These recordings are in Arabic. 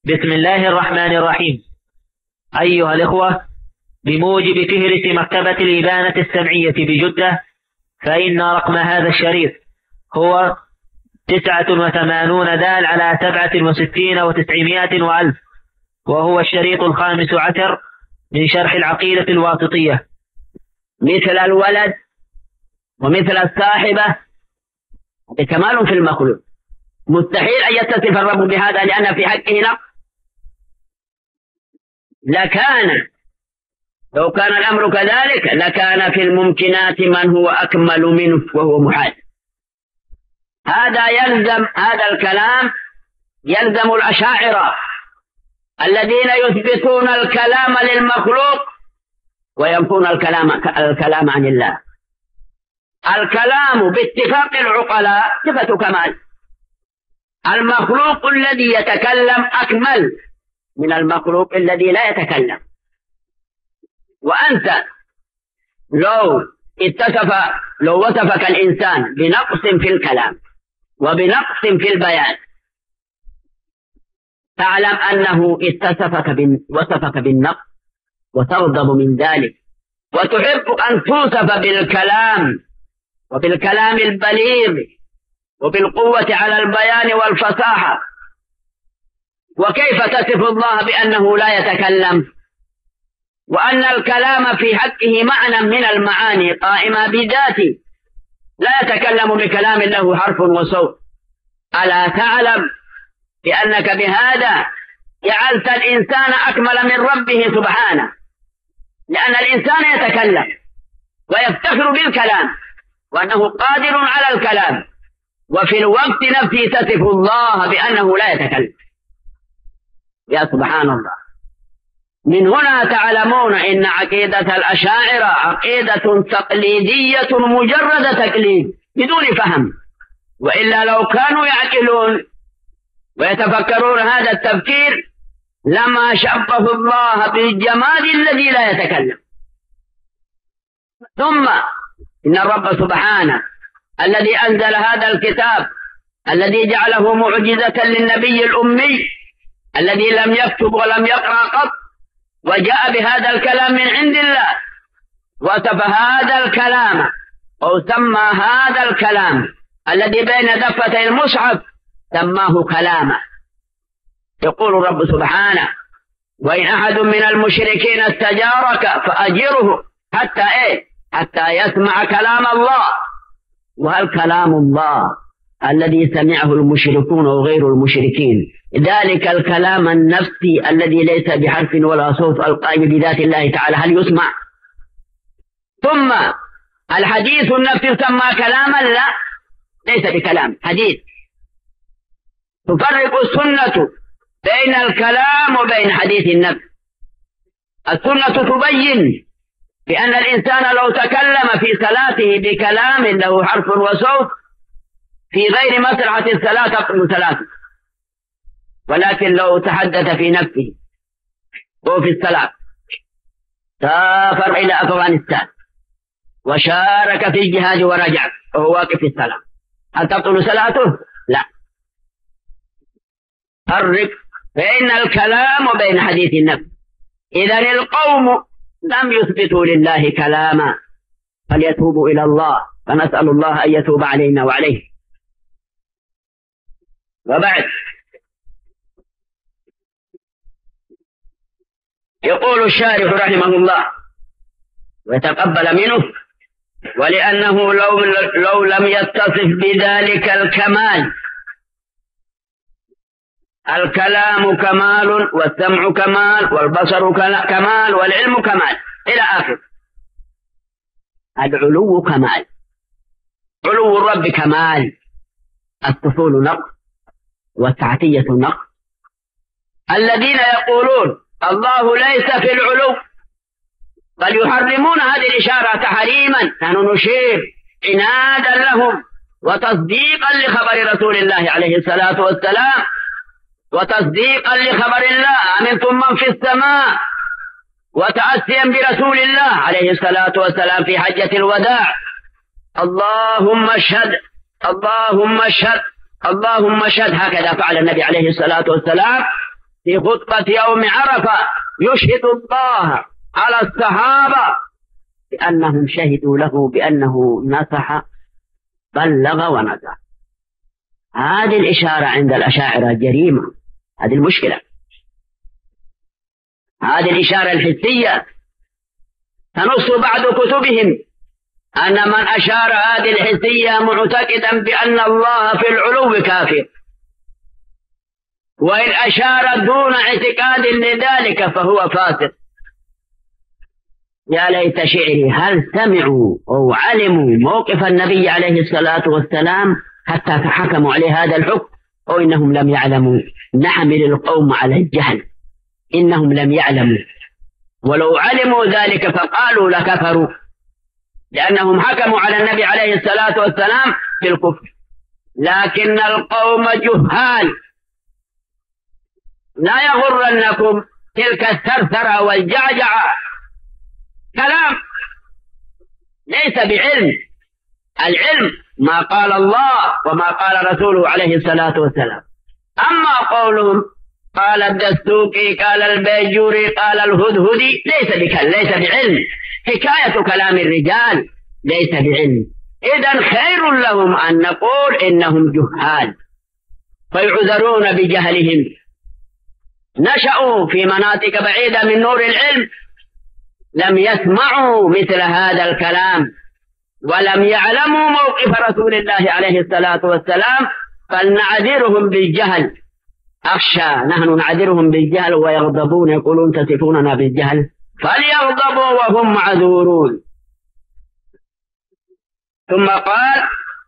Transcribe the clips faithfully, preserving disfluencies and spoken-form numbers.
بسم الله الرحمن الرحيم. أيها الإخوة، بموجب فهرس مكتبة الإبانة السمعية بجدة، فإن رقم هذا الشريط هو تسعة وثمانون دال على سبعة وستين وتسعمائة وألف، وهو الشريط الخامس عشر من شرح العقيدة الواسطية. مثل الولد ومثل الصاحبة كمال في المخلوق، مستحيل أن يتصف الرب بهذا لأن في حقه نقص. لكان لو كان الأمر كذلك لكان في الممكنات من هو أكمل منه وهو محال. هذا يلزم هذا الكلام يلزم الأشاعرة الذين يثبتون الكلام للمخلوق وينفون الكلام الكلام عن الله. الكلام باتفاق العقلاء صفة كمال. المخلوق الذي يتكلم أكمل من المخلوق الذي لا يتكلم. وأنت لو اتصف لو وصفك الإنسان بنقص في الكلام وبنقص في البيان، تعلم أنه اتصفك وصفك بالنقص وتغضب من ذلك، وتحب أن توصف بالكلام وبالكلام البليغ وبالقوة على البيان والفصاحة. وكيف تصف الله بأنه لا يتكلم وأن الكلام في حقه معنى من المعاني قائمة بذاته، لا يتكلم بكلام له حرف وصوت؟ ألا تعلم بأنك بهذا جعلت الإنسان أكمل من ربه سبحانه، لأن الإنسان يتكلم ويفتخر بالكلام وأنه قادر على الكلام، وفي الوقت نفسه تصف الله بأنه لا يتكلم. يا سبحان الله. من هنا تعلمون إن عقيدة الأشاعرة عقيدة تقليدية مجرد تقليد بدون فهم، وإلا لو كانوا يعقلون ويتفكرون هذا التفكير لما شبهوا الله بالجماد الذي لا يتكلم. ثم إن الرب سبحانه الذي أنزل هذا الكتاب الذي جعله معجزة للنبي الأمي الذي لم يكتب ولم يقرأ قط، وجاء بهذا الكلام من عند الله، وصف هذا الكلام أو سمى هذا الكلام الذي بين دفتي المصحف سماه كلاما. يقول الرب سبحانه: وإن أحد من المشركين استجارك فأجره حتى إيه؟ حتى يسمع كلام الله. وهل كلام الله الذي سمعه المشركون وغير المشركين ذلك الكلام النفسي الذي ليس بحرف ولا صوت القائم بذات الله تعالى هل يسمع؟ ثم الحديث النفسي يسمى كلاما؟ لا، ليس بكلام، حديث. تفرق السنة بين الكلام وبين حديث النفس. السنة تبين بأن الإنسان لو تكلم في صلاته بكلام له حرف وصوت في غير مصلحة الصلاة تبطل صلاته، ولكن لو تحدث في نفسه وهو في الصلاة، سافر إلى أفغانستان وشارك في الجهاد ورجع وهو واقف في الصلاة، هل تبطل صلاته؟ لا. فرق بين الكلام وبين حديث النفس. إذن القوم لم يثبتوا لله كلاما، فليتوبوا إلى الله، فنسأل الله أن يتوب علينا وعليه. وبعد يقول الشارح رحمه الله ويتقبل منه: ولأنه لو, لو لم يتصف بذلك الكمال، الكلام كمال والسمع كمال والبصر كمال والعلم كمال إلى آخر. العلو كمال، علو الرب كمال، الطفول نقص والتعتية نقص. الذين يقولون الله ليس في العلو بل يحرمون هذه الإشارة تحريما، نحن نشير عنادا لهم وتصديقا لخبر رسول الله عليه الصلاة والسلام، وتصديقا لخبر الله: أمنتم من في السماء، وتأسيا برسول الله عليه الصلاة والسلام في حجة الوداع: اللهم اشهد اللهم اشهد اللهم اشهد. هكذا فعل النبي عليه الصلاة والسلام في خطبة يوم عرفة يشهد الله على الصحابة بأنهم شهدوا له بأنه نصح بلغ ونصح. هذه الإشارة عند الأشاعرة جريمة، هذه المشكلة. هذه الإشارة الحسية تنص بعض كتبهم أن من أشار هذه الحسية معتقدا بأن الله في العلو كافر، وإن أشار دون اعتقاد لذلك فهو فاسق. يا ليت شعري هل سمعوا أو علموا موقف النبي عليه الصلاة والسلام حتى فحكموا عليه هذا الحكم، أو إنهم لم يعلموا. نحمل القوم على الجهل، إنهم لم يعلموا، ولو علموا ذلك فقالوا لكفروا، لأنهم حكموا على النبي عليه الصلاة والسلام بالكفر. لكن القوم جهال. لا يغرنكم تلك الثرثرة والجعجعة، كلام ليس بعلم. العلم ما قال الله وما قال رسوله عليه الصلاة والسلام. أما قولهم قال الدستوقي قال البيجوري قال الهدهدي ليس بكلام، ليس بعلم. حكاية كلام الرجال ليس بعلم. إذن خير لهم أن نقول إنهم جهال فيعذرون بجهلهم، نشأوا في مناطق بعيدة من نور العلم، لم يسمعوا مثل هذا الكلام ولم يعلموا موقف رسول الله عليه الصلاة والسلام، فلنعذرهم بالجهل. أخشى نحن نعذرهم بالجهل ويغضبون يقولون تصفوننا بالجهل، فليغضبوا وهم معذورون. ثم قال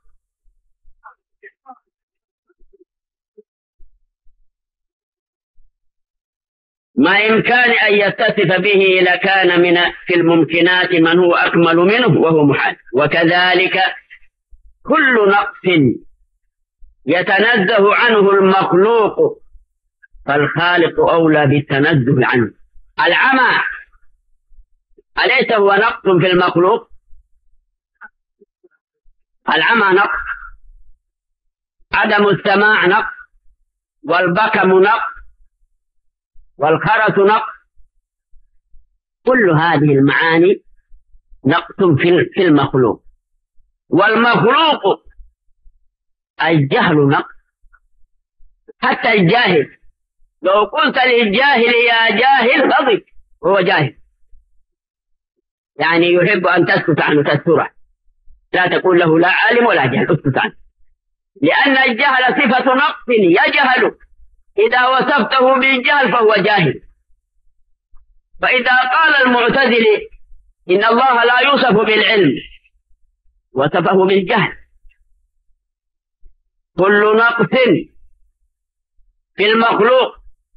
ما إمكان أن يتصف به لكان من في الممكنات من هو أكمل منه وهو محال. وكذلك كل نقص يتنزه عنه المخلوق فالخالق أولى بالتنزه عنه. العمى أليس هو نقص في المخلوق؟ العمى نقص، عدم السماع نقص، والبكم نقص، والخرس نقص. كل هذه المعاني نقص في المخلوق. والمخلوق الجهل نقص. حتى الجاهل لو قلت للجاهل يا جاهل غضب، هو جاهل يعني يحب أن تسكت عنه تستره، لا تقول له لا عالم ولا جهل، اسكت عنه، لأن الجهل صفة نقص يجهل. إذا وصفته بالجهل فهو جاهل. فإذا قال المعتزلي إن الله لا يوصف بالعلم وصفه بالجهل. كل نقص في المخلوق،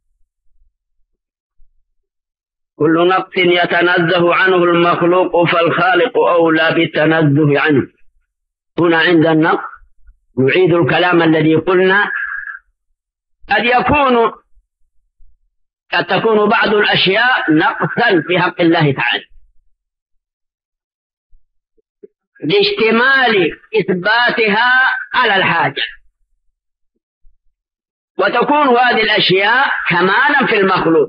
كل نقص يتنزه عنه المخلوق فالخالق أولى بالتنزه عنه. هنا عند النقص نعيد الكلام الذي قلنا، قد يكون قد تكون بعض الأشياء نقصا في حق الله تعالى لاشتمال إثباتها على الحاجة، وتكون هذه الأشياء كمالا في المخلوق.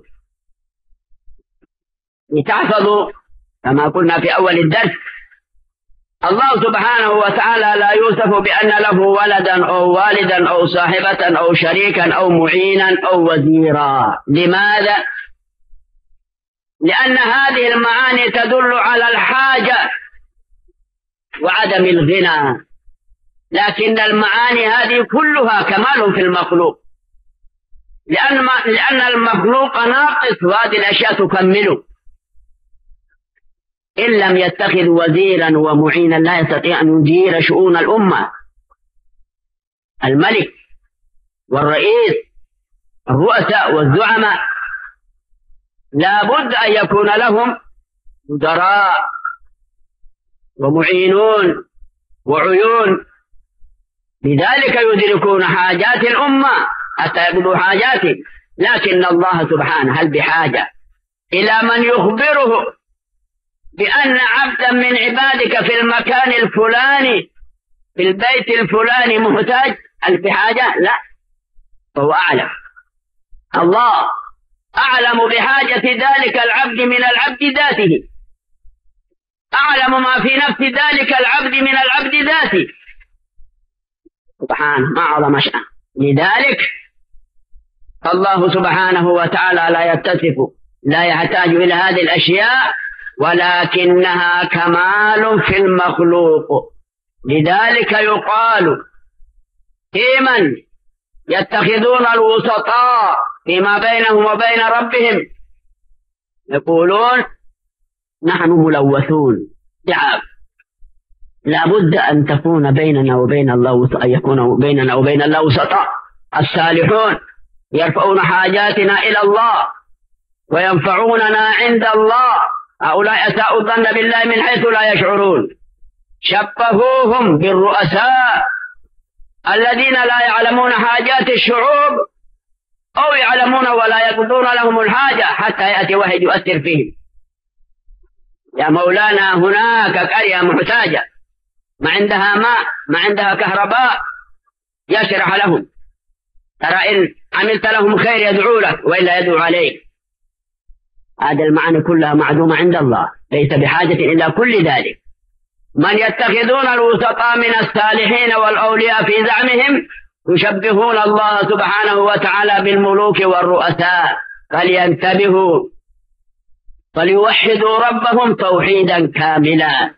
لتحفظوا كما قلنا في أول الدرس، الله سبحانه وتعالى لا يوصف بأن له ولدا أو والدا أو صاحبة أو شريكا أو معينا أو وزيرا. لماذا؟ لأن هذه المعاني تدل على الحاجة وعدم الغنى، لكن المعاني هذه كلها كمال في المخلوق، لأن, لأن المخلوق ناقص وهذه الأشياء تكمله. إن لم يتخذ وزيرا ومعينا لا يستطيع أن يدير شؤون الأمة. الملك والرئيس الرؤساء والزعماء لا بد أن يكون لهم مدراء ومعينون وعيون، لذلك يدركون حاجات الأمة حتى يقضوا حاجاته. لكن الله سبحانه هل بحاجة إلى من يخبره بأن عبدا من عبادك في المكان الفلاني في البيت الفلاني محتاج؟ هل بحاجة؟ لا، فهو أعلم. الله أعلم بحاجة ذلك العبد من العبد ذاته، أعلم ما في نفس ذلك العبد من العبد ذاته سبحانه، ما أعظم شأن. لذلك الله سبحانه وتعالى لا يتصف، لا يحتاج إلى هذه الأشياء، ولكنها كمال في المخلوق. لذلك يقال في من يتخذون الوسطاء فيما بينهم وبين ربهم، يقولون نحن ملوثون دعاب، لا بد أن تكون بيننا وبين الله، أن يكون بيننا وبين الله وسطاء. الصالحون يرفعون حاجاتنا إلى الله وينفعوننا عند الله، هؤلاء أساءوا الظن بالله من حيث لا يشعرون. شبهوهم بالرؤساء الذين لا يعلمون حاجات الشعوب، أو يعلمون ولا يقضون لهم الحاجة حتى يأتي واحد يؤثر فيهم. يا مولانا هناك قرية محتاجة ما عندها ماء، ما عندها كهرباء، يشرح لهم، ترى إن عملت لهم خير يدعو لك وإلا يدعو عليك. هذا المعنى كلها معدومة عند الله، ليس بحاجة إلى كل ذلك. من يتخذون الوسطاء من الصالحين والأولياء في زعمهم يشبهون الله سبحانه وتعالى بالملوك والرؤساء، فلينتبهوا فليوحدوا ربهم توحيدا كاملا،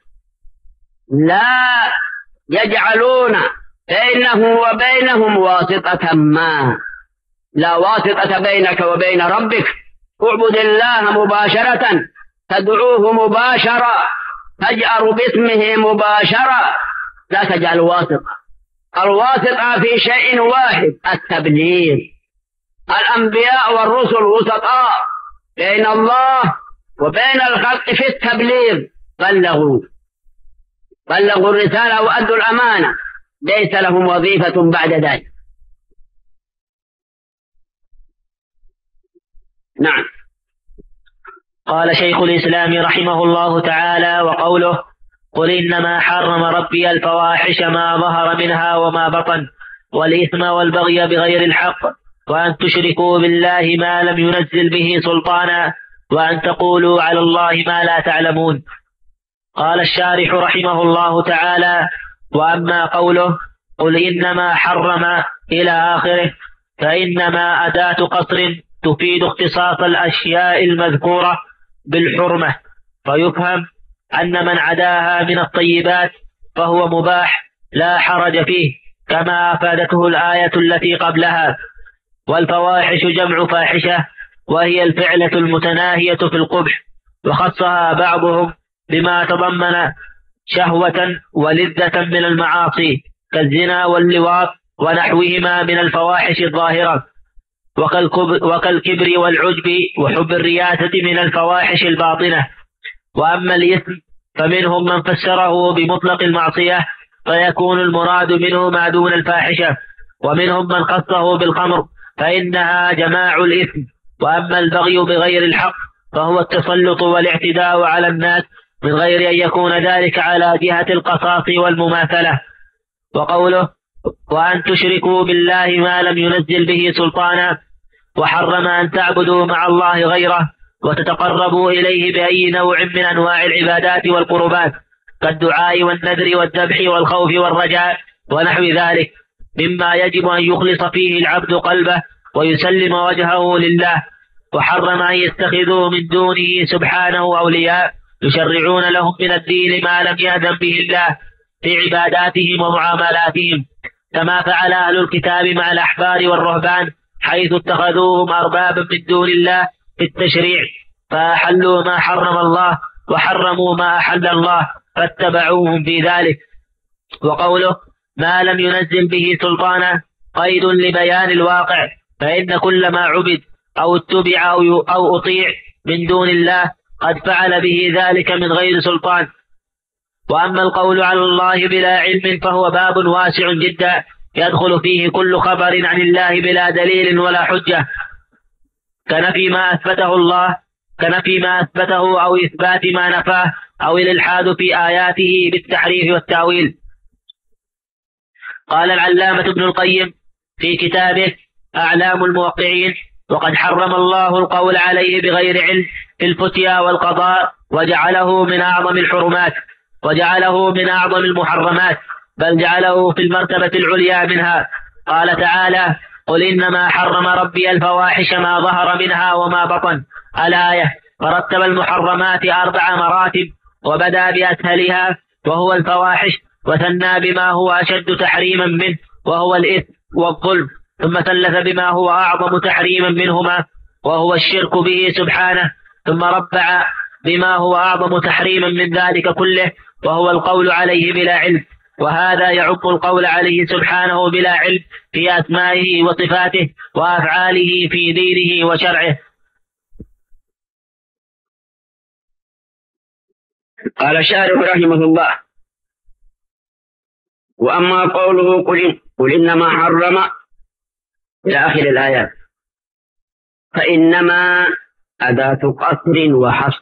لا يجعلون بينه وبينهم واسطة ما، لا واسطة بينك وبين ربك. اعبد الله مباشرة، تدعوه مباشرة، تجأر باسمه مباشرة، لا تجعل واسطة. الواسطة في شيء واحد، التبليغ. الأنبياء والرسل وسطاء بين الله وبين الخلق في التبليغ، بلغوا بلغوا الرسالة وأدوا الأمانة، ليس لهم وظيفة بعد ذلك. نعم. قال شيخ الإسلام رحمه الله تعالى: وقوله: قل إنما حرم ربي الفواحش ما ظهر منها وما بطن والإثم والبغي بغير الحق وأن تشركوا بالله ما لم ينزل به سلطانا وأن تقولوا على الله ما لا تعلمون. قال الشارح رحمه الله تعالى: وأما قوله قل إنما حرم إلى آخره فإنما أداة قصر تفيد اختصاص الأشياء المذكورة بالحرمة، فيفهم أن من عداها من الطيبات فهو مباح لا حرج فيه، كما أفادته الآية التي قبلها. والفواحش جمع فاحشة، وهي الفعلة المتناهية في القبح، وخصها بعضهم بما تضمن شهوة ولذة من المعاصي كالزنا واللواط ونحوهما من الفواحش الظاهرة، وكالكبر والعجب وحب الرياسة من الفواحش الباطنة. وأما الإثم فمنهم من فسره بمطلق المعصية فيكون المراد منه ما دون الفاحشة، ومنهم من خصه بالخمر فإنها جماع الإثم. وأما البغي بغير الحق فهو التسلط والاعتداء على الناس من غير أن يكون ذلك على جهة القصاص والمماثلة. وقوله وأن تشركوا بالله ما لم ينزل به سلطانا، وحرم أن تعبدوا مع الله غيره وتتقربوا إليه بأي نوع من أنواع العبادات والقربات كالدعاء والنذر والذبح والخوف والرجاء ونحو ذلك، مما يجب أن يخلص فيه العبد قلبه ويسلم وجهه لله. وحرم أن يتخذوا من دونه سبحانه أولياء يشرعون لهم من الدين ما لم يأذن به الله في عباداتهم ومعاملاتهم، كما فعل أهل الكتاب مع الأحبار والرهبان حيث اتخذوهم أربابا من دون الله في التشريع، فأحلوا ما حرم الله وحرموا ما أحل الله فاتبعوهم في ذلك. وقوله ما لم ينزل به سلطانا قيد لبيان الواقع، فإن كل ما عبد أو اتبع أو أطيع من دون الله قد فعل به ذلك من غير سلطان. وأما القول على الله بلا علم فهو باب واسع جدا يدخل فيه كل خبر عن الله بلا دليل ولا حجة، كنفي ما أثبته الله كنفي ما أثبته أو إثبات ما نفاه أو الإلحاد في آياته بالتحريف والتأويل. قال العلامة ابن القيم في كتابه أعلام الموقعين: وقد حرم الله القول عليه بغير علم في الفتيا والقضاء، وجعله من أعظم الحرمات، وجعله من أعظم المحرمات، بل جعله في المرتبة العليا منها. قال تعالى: قل إنما حرم ربي الفواحش ما ظهر منها وما بطن. الآية. فرتب المحرمات أربع مراتب، وبدأ بأسهلها وهو الفواحش، وثنى بما هو أشد تحريما منه وهو الإثم والظلم، ثم ثلث بما هو أعظم تحريما منهما وهو الشرك به سبحانه، ثم ربع بما هو أعظم تحريما من ذلك كله وهو القول عليه بلا علم. وهذا يعم القول عليه سبحانه بلا علم في أسمائه وصفاته وأفعاله في دينه وشرعه. قال الشارح رحمه الله: وأما قوله قل, قل إنما حرم إلى آخر الآيات، فإنما أداة قصر وحصر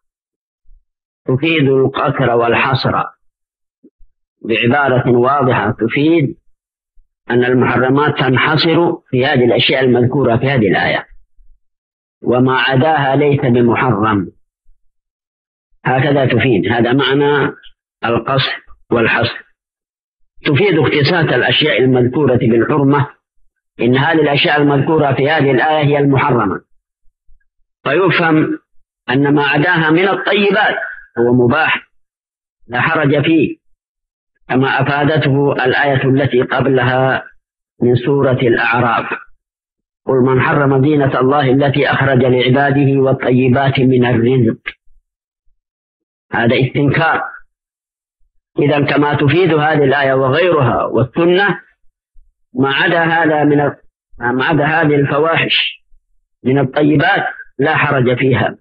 تفيد القصر والحصر بعبارة واضحة تفيد أن المحرمات تنحصر في هذه الأشياء المذكورة في هذه الآية، وما عداها ليس بمحرم. هكذا تفيد، هذا معنى القصر والحصر. تفيد اختصاص الأشياء المذكورة بالحرمة، إن هذه الأشياء المذكورة في هذه الآية هي المحرمة، فيفهم أن ما عداها من الطيبات هو مباح لا حرج فيه، كما أفادته الآية التي قبلها من سورة الأعراف: قل من حرم زينة الله التي أخرج لعباده والطيبات من الرزق. هذا استنكار. إذا كما تفيد هذه الآية وغيرها والسنة ما عدا هذا من ما عدا هذه الفواحش من الطيبات لا حرج فيها.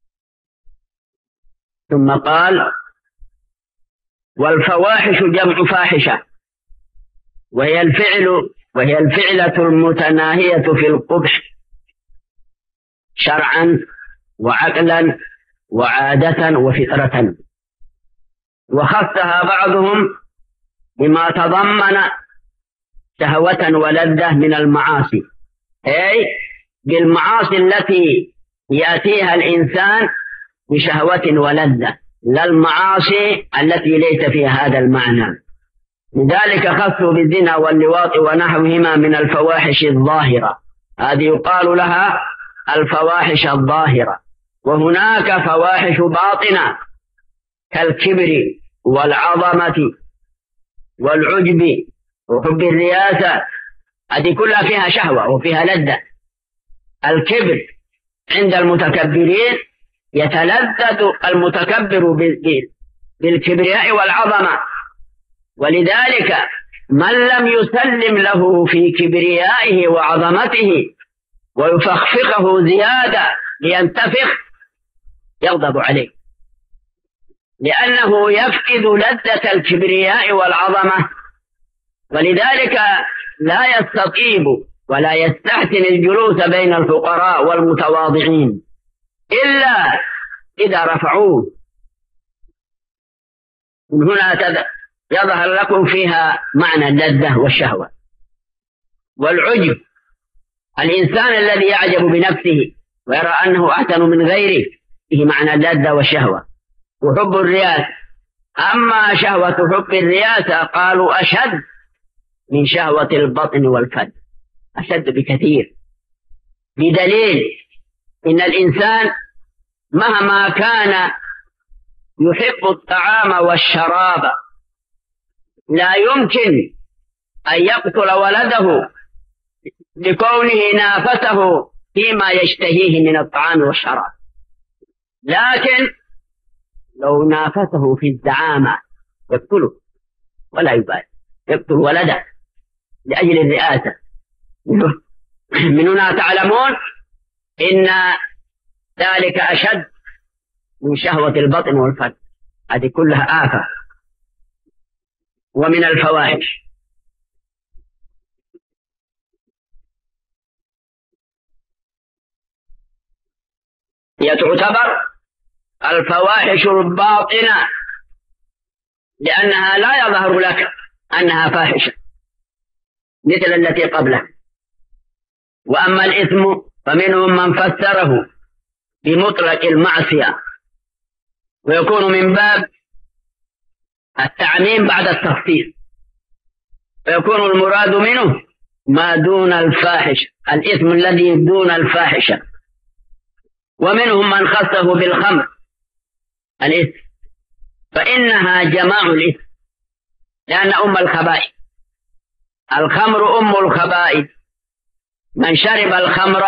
ثم قال: والفواحش جمع فاحشة، وهي الفعل وهي الفعلة المتناهية في القبح شرعا وعقلا وعادة وفطرة. وخصها بعضهم بما تضمن شهوة ولذة من المعاصي، أي بالمعاصي التي يأتيها الإنسان بشهوة ولذة، لا المعاصي التي ليس فيها هذا المعنى. لذلك خصوا بالزنا واللواط ونحوهما من الفواحش الظاهرة، هذه يقال لها الفواحش الظاهرة. وهناك فواحش باطنة كالكبر والعظمة والعجب وحب الرياسة، هذه كلها فيها شهوة وفيها لذة. الكبر عند المتكبرين يتلذذ المتكبر بالكبرياء والعظمة، ولذلك من لم يسلم له في كبريائه وعظمته ويفخفخه زيادة لينتفخ يغضب عليه، لأنه يفقد لذة الكبرياء والعظمة، ولذلك لا يستطيب ولا يستحسن الجلوس بين الفقراء والمتواضعين إلا إذا رفعوه. من هنا يظهر لكم فيها معنى اللذة والشهوة. والعجب الإنسان الذي يعجب بنفسه ويرى أنه أحسن من غيره، فيه معنى اللذة والشهوة. وحب الرياسة، أما شهوة حب الرياسة قالوا أشد من شهوة البطن والفد، أشد بكثير، بدليل إن الإنسان مهما كان يحب الطعام والشراب لا يمكن أن يقتل ولده لكونه نافسه فيما يشتهيه من الطعام والشراب، لكن لو نافسه في الزعامة يقتله ولا يبالي، يقتل ولده لأجل الرئاسة. من هنا تعلمون إن ذلك أشد من شهوة البطن والفرج، هذه كلها آفة. ومن الفواحش هي تعتبر الفواحش الباطنة، لأنها لا يظهر لك أنها فاحشة مثل التي قبلها. وأما الإثم ومنهم من فسره بمطلق المعصية، ويكون من باب التعميم بعد التخصيص، ويكون المراد منه ما دون الفاحش، الإثم الذي دون الفاحشة. ومنهم من خصه بالخمر الإثم، فإنها جماع الإثم، لأن أم الخبائث، الخمر أم الخبائث. من شرب الخمر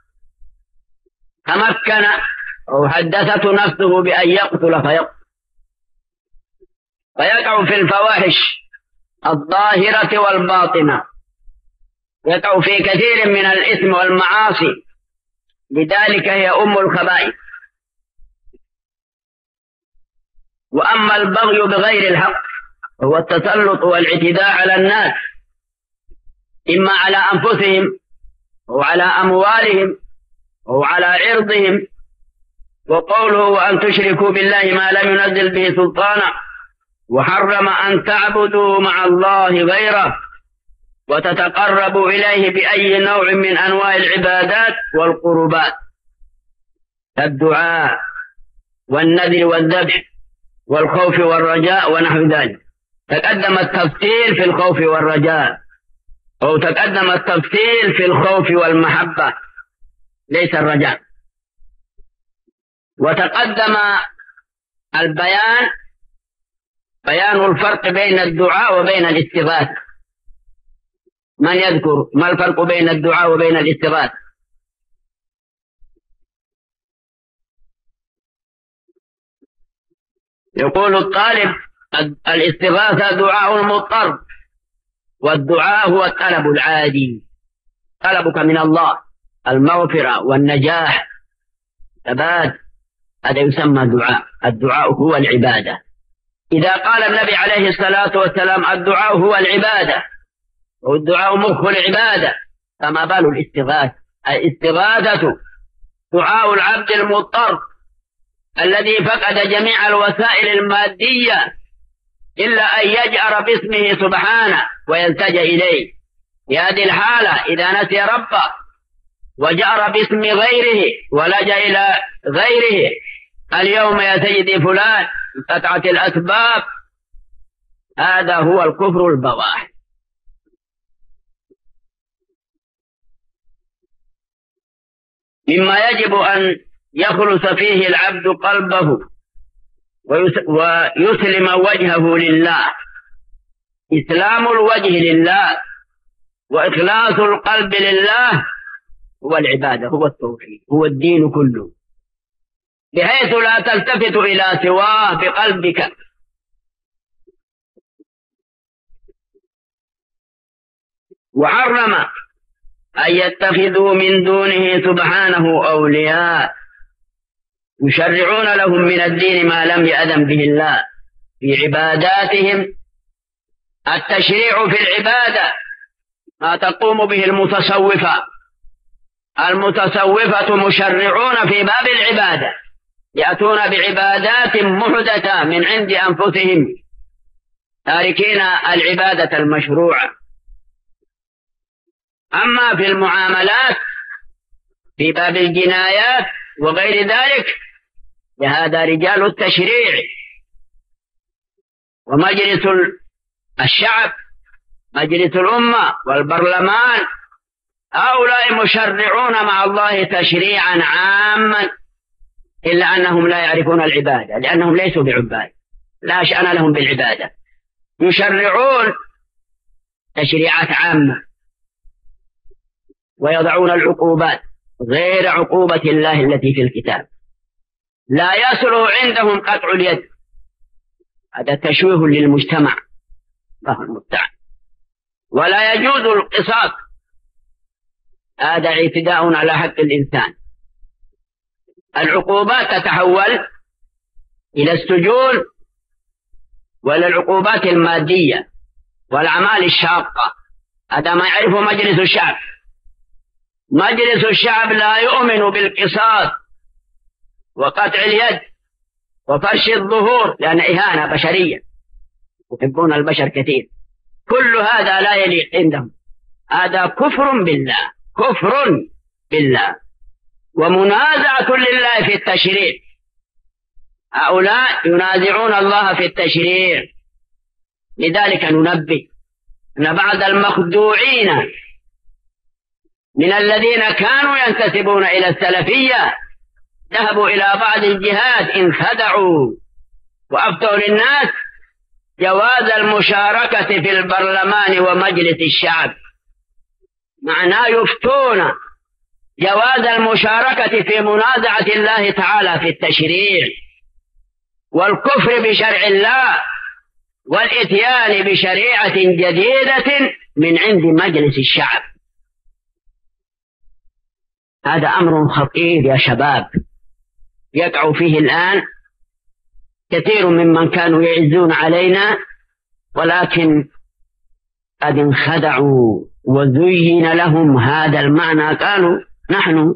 تمكن أو حدثته نفسه بأن يقتل فيقتل، فيقع في الفواحش الظاهرة والباطنة، يقع في كثير من الإثم والمعاصي، لذلك هي أم الخبائث. وأما البغي بغير الحق هو التسلط والاعتداء على الناس، إما على أنفسهم أو على أموالهم أو على عرضهم. وقوله وأن تشركوا بالله ما لم ينزل به سلطانا، وحرم أن تعبدوا مع الله غيره وتتقربوا إليه بأي نوع من أنواع العبادات والقربات، الدعاء والنذر والذبح والخوف والرجاء ونحو ذلك. تقدم التفصيل في الخوف والرجاء، أو تقدم التفصيل في الخوف والمحبة ليس الرجاء، وتقدم البيان بيان الفرق بين الدعاء وبين الاستغاثة. من يذكر ما الفرق بين الدعاء وبين الاستغاثة؟ يقول الطالب الاستغاثة دعاء المضطر، والدعاء هو الطلب العادي، طلبك من الله المغفرة والنجاح ثبات، هذا يسمى دعاء. الدعاء هو العبادة. إذا قال النبي عليه الصلاة والسلام الدعاء هو العبادة والدعاء مخ العبادة، فما بال الاستغاثة؟ الاستغاثة دعاء العبد المضطر الذي فقد جميع الوسائل المادية إلا أن يجأر باسمه سبحانه ويلتجأ إليه. في هذه الحالة إذا نسي ربه وجأر باسم غيره ولجأ إلى غيره، اليوم يا سيدي فلان انقطعت الأسباب، هذا هو الكفر البواح. مما يجب أن يخلص فيه العبد قلبه ويسلم وجهه لله، إسلام الوجه لله وإخلاص القلب لله هو العبادة، هو التوحيد، هو الدين كله، بحيث لا تلتفت إلى سواه بقلبك. وحرم أن يتخذوا من دونه سبحانه أولياء يشرعون لهم من الدين ما لم يأذن به الله في عباداتهم. التشريع في العبادة ما تقوم به المتصوفة، المتصوفة مشرعون في باب العبادة، يأتون بعبادات محدثة من عند أنفسهم تاركين العبادة المشروعة. أما في المعاملات في باب الجنايات وغير ذلك لهذا رجال التشريع ومجلس الشعب، مجلس الأمة والبرلمان، هؤلاء مشرعون مع الله تشريعا عاما، إلا أنهم لا يعرفون العبادة لأنهم ليسوا بعباد، لا شأن لهم بالعبادة، يشرعون تشريعات عامة ويضعون العقوبات غير عقوبة الله التي في الكتاب. لا يصل عندهم قطع اليد، هذا تشويه للمجتمع فهو المستعان. ولا يجوز القصاص، هذا اعتداء على حق الإنسان. العقوبات تتحول إلى السجون وإلى العقوبات المادية والأعمال الشاقة، هذا ما يعرفه مجلس الشعب. مجلس الشعب لا يؤمن بالقصاص وقطع اليد وفرش الظهور، لأن إهانة بشرية، يحبون البشر كثير. كل هذا لا يليق عندهم، هذا كفر بالله، كفر بالله. ومنازعة لله في التشريع. هؤلاء ينازعون الله في التشريع. لذلك ننبه أن بعض المخدوعين من الذين كانوا ينتسبون إلى السلفية ذهبوا إلى بعض الجهات انخدعوا وأفتوا للناس جواز المشاركة في البرلمان ومجلس الشعب. معناه يفتون جواز المشاركة في منازعة الله تعالى في التشريع والكفر بشرع الله والإتيان بشريعة جديدة من عند مجلس الشعب. هذا أمر خطير يا شباب يقع فيه الآن كثير ممن كانوا يعزون علينا، ولكن قد انخدعوا وزين لهم هذا المعنى. قالوا نحن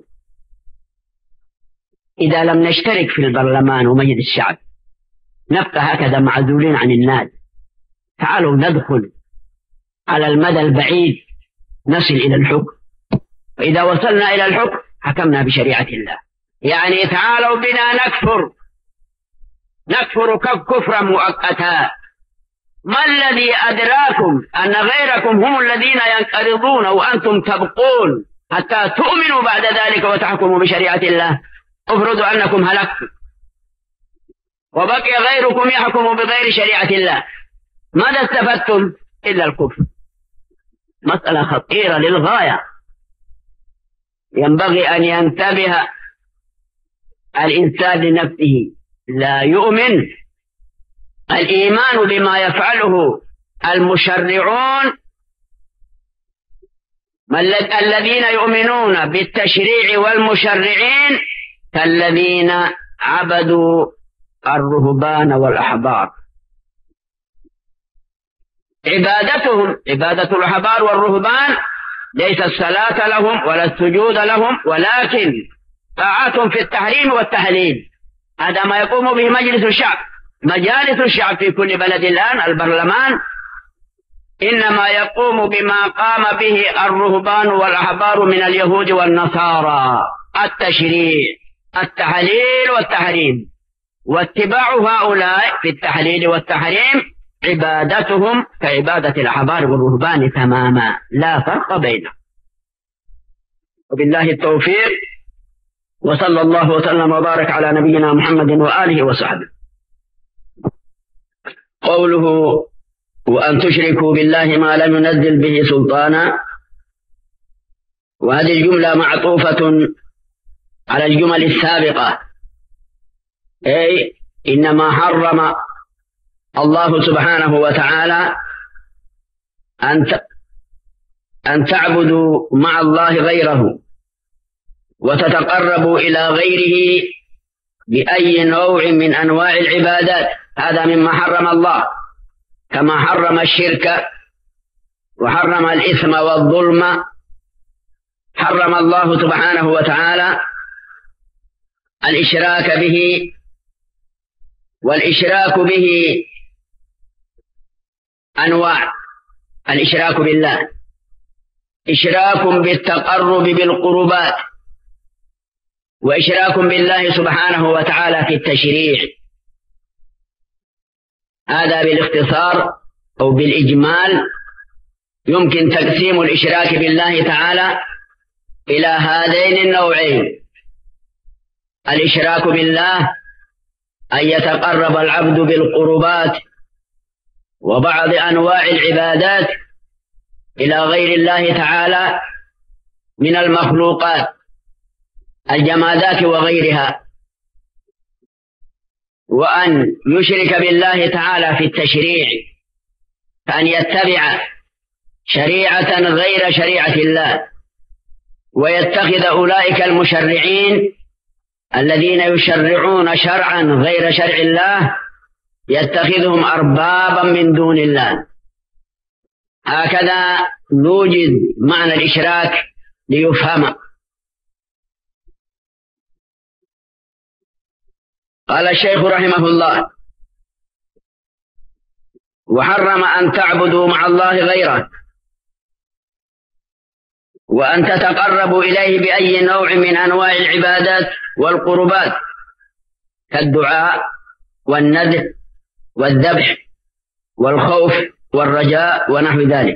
إذا لم نشترك في البرلمان ومجلس الشعب نبقى هكذا معزولين عن الناس، تعالوا ندخل على المدى البعيد نصل إلى الحكم، وإذا وصلنا إلى الحكم حكمنا بشريعة الله. يعني تعالوا بنا نكفر نكفر كفرا مؤقتا. ما الذي أدراكم أن غيركم هم الذين ينقرضون وأنتم تبقون حتى تؤمنوا بعد ذلك وتحكموا بشريعة الله؟ افرضوا أنكم هلكتم وبقي غيركم يحكم بغير شريعة الله، ماذا استفدتم إلا الكفر؟ مسألة خطيرة للغاية. ينبغي أن ينتبه الإنسان لنفسه. لا يؤمن الإيمان بما يفعله المشرعون الذين يؤمنون بالتشريع والمشرعين كالذين عبدوا الرهبان والأحبار. عبادتهم عبادة الأحبار والرهبان ليس الصلاة لهم ولا السجود لهم، ولكن طاعتهم في التحريم والتحليل. هذا ما يقوم به مجلس الشعب. مجالس الشعب في كل بلد الآن البرلمان إنما يقوم بما قام به الرهبان والأحبار من اليهود والنصارى: التشريع، التحليل والتحريم. واتباع هؤلاء في التحليل والتحريم عبادتهم كعبادة الأحبار والرهبان تماما، لا فرق بينهم. وبالله التوفيق، وصلى الله وسلم وبارك على نبينا محمد وآله وصحبه. قوله وأن تشركوا بالله ما لم ينزل به سلطانا، وهذه الجملة معطوفة على الجمل السابقة، أي إنما حرم الله سبحانه وتعالى أن أن تعبدوا مع الله غيره وتتقربوا إلى غيره بأي نوع من أنواع العبادات. هذا مما حرم الله، كما حرم الشرك وحرم الإثم والظلم. حرم الله سبحانه وتعالى الإشراك به، والإشراك به أنواع: الإشراك بالله، إشراك بالتقرب بالقربات، وإشراك بالله سبحانه وتعالى في التشريع. هذا بالاختصار أو بالإجمال يمكن تقسيم الإشراك بالله تعالى إلى هذين النوعين: الإشراك بالله أن يتقرب العبد بالقربات وبعض أنواع العبادات إلى غير الله تعالى من المخلوقات الجمادات وغيرها، وأن يشرك بالله تعالى في التشريع، فأن يتبع شريعة غير شريعة الله، ويتخذ أولئك المشرعين الذين يشرعون شرعا غير شرع الله يتخذهم أربابا من دون الله. هكذا نوجد معنى الإشراك ليفهم. قال الشيخ رحمه الله: وحرم أن تعبدوا مع الله غيره. وأن تتقربوا إليه بأي نوع من أنواع العبادات والقربات كالدعاء والنذر والذبح والخوف والرجاء ونحو ذلك.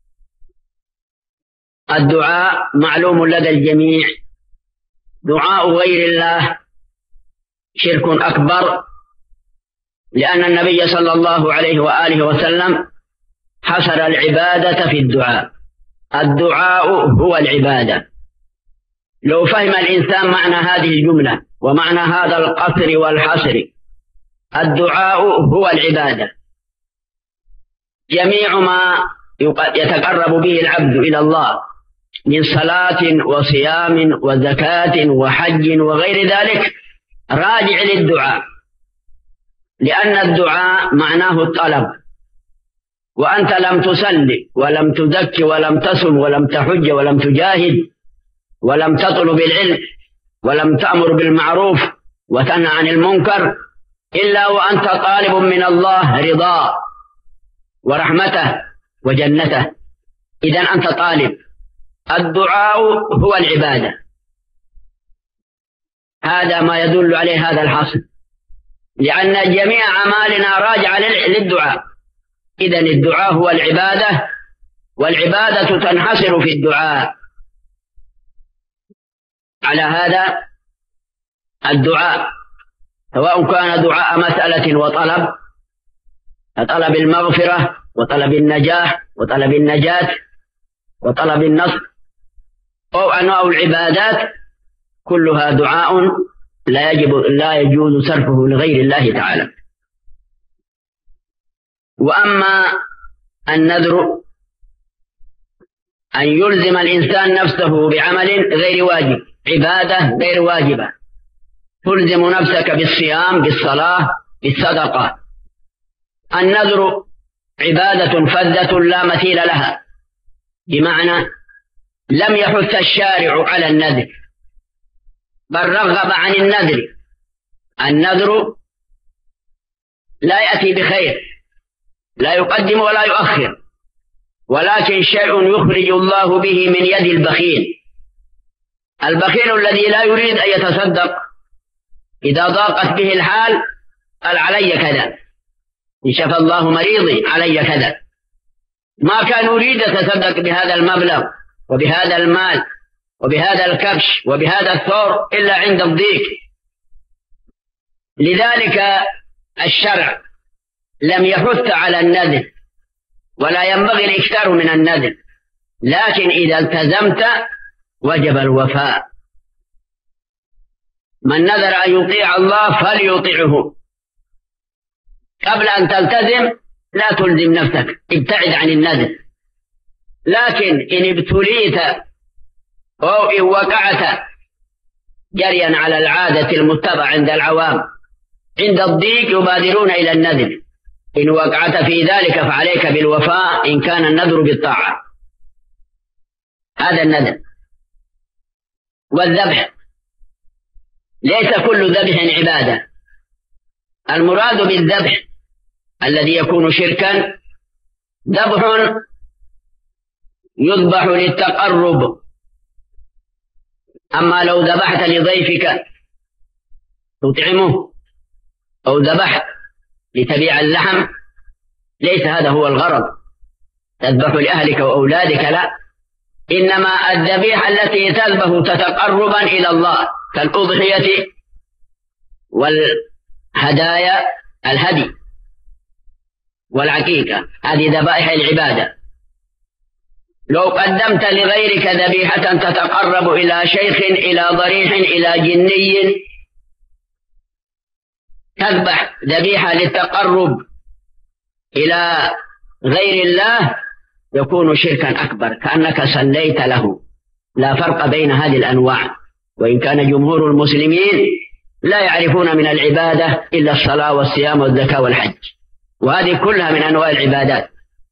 الدعاء معلوم لدى الجميع، دعاء غير الله شرك أكبر، لأن النبي صلى الله عليه وآله وسلم حصر العبادة في الدعاء. الدعاء هو العبادة. لو فهم الإنسان معنى هذه الجملة ومعنى هذا القصر والحصر، الدعاء هو العبادة. جميع ما يتقرب به العبد إلى الله من صلاة وصيام وزكاة وحج وغير ذلك راجع للدعاء، لأن الدعاء معناه الطلب. وأنت لم تصلي ولم تزكي ولم تصم ولم تحج ولم تجاهد ولم تطلب العلم ولم تأمر بالمعروف وتنهى عن المنكر إلا وأنت طالب من الله رضاه ورحمته وجنته. إذن أنت طالب. الدعاء هو العبادة. هذا ما يدل عليه هذا الحصر، لأن جميع أعمالنا راجعة للدعاء. إذن الدعاء هو العبادة، والعبادة تنحصر في الدعاء. على هذا الدعاء سواء كان دعاء مسألة وطلب، طلب المغفرة وطلب النجاح وطلب النجاة وطلب النصر، أو أنواع العبادات كلها دعاء لا يجب لا يجوز صرفه لغير الله تعالى. وأما النذر أن يلزم الإنسان نفسه بعمل غير واجب، عبادة غير واجبة، تلزم نفسك بالصيام بالصلاة بالصدقة. النذر عبادة فذة لا مثيل لها، بمعنى لم يحث الشارع على النذر بل رغب عن النذر. النذر لا يأتي بخير، لا يقدم ولا يؤخر، ولكن شيء يخرج الله به من يد البخيل. البخيل الذي لا يريد أن يتصدق إذا ضاقت به الحال قال علي كذا، إن شفى الله مريضي علي كذا. ما كان يريد يتصدق بهذا المبلغ وبهذا المال وبهذا الكبش وبهذا الثور إلا عند الضيق. لذلك الشرع لم يحث على النذر، ولا ينبغي الإكثار من النذر، لكن إذا التزمت وجب الوفاء. من نذر أن يطيع الله فليطيعه. قبل أن تلتزم لا تلزم نفسك، ابتعد عن النذر. لكن إن ابتليت أو إن وقعت جريا على العادة المتبع عند العوام، عند الضيق يبادرون إلى النذر. إن وقعت في ذلك فعليك بالوفاء إن كان النذر بالطاعة. هذا النذر. والذبح ليس كل ذبح عبادة. المراد بالذبح الذي يكون شركا ذبح يذبح للتقرب. أما لو ذبحت لضيفك تطعمه أو ذبحت لتبيع اللحم ليس هذا هو الغرض، تذبح لأهلك وأولادك، لا، إنما الذبيحة التي تذبح تتقربا إلى الله كالأضحية والهدايا، الهدي والعقيقة، هذه ذبائح العبادة. لو قدمت لغيرك ذبيحة تتقرب إلى شيخ إلى ضريح إلى جني، تذبح ذبيحة للتقرب إلى غير الله، يكون شركا أكبر، كأنك صليت له. لا فرق بين هذه الأنواع، وإن كان جمهور المسلمين لا يعرفون من العبادة إلا الصلاة والصيام والزكاة والحج، وهذه كلها من أنواع العبادات.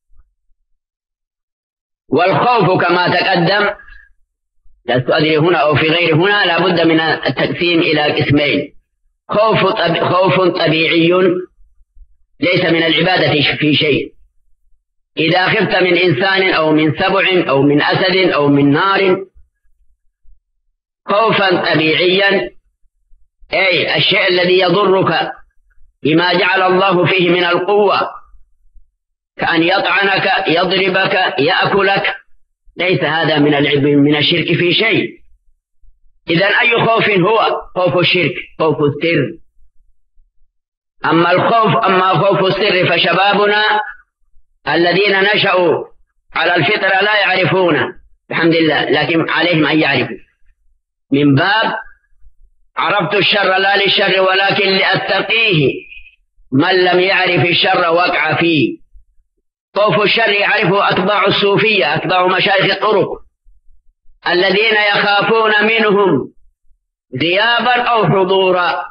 والخوف كما تقدم، لست أدري هنا أو في غير هنا، لا بد من التقسيم إلى قسمين: خوف خوف طبيعي ليس من العبادة في شيء، إذا خفت من إنسان أو من سبع أو من أسد أو من نار خوفا طبيعيا، أي الشيء الذي يضرك بما جعل الله فيه من القوة، كأن يطعنك يضربك يأكلك، ليس هذا من العلم من الشرك في شيء. إذن أي خوف هو؟ خوف الشرك، خوف السر. أما الخوف أما خوف السر فشبابنا الذين نشأوا على الفطرة لا يعرفون الحمد لله، لكن عليهم أن يعرفوا من باب عرفت الشر لا للشر ولكن لأتقيه، من لم يعرف الشر وقع فيه. خوف الشر يعرفه أتباع الصوفية، أتباع مشايخ الطرق، الذين يخافون منهم غيابا أو حضورا.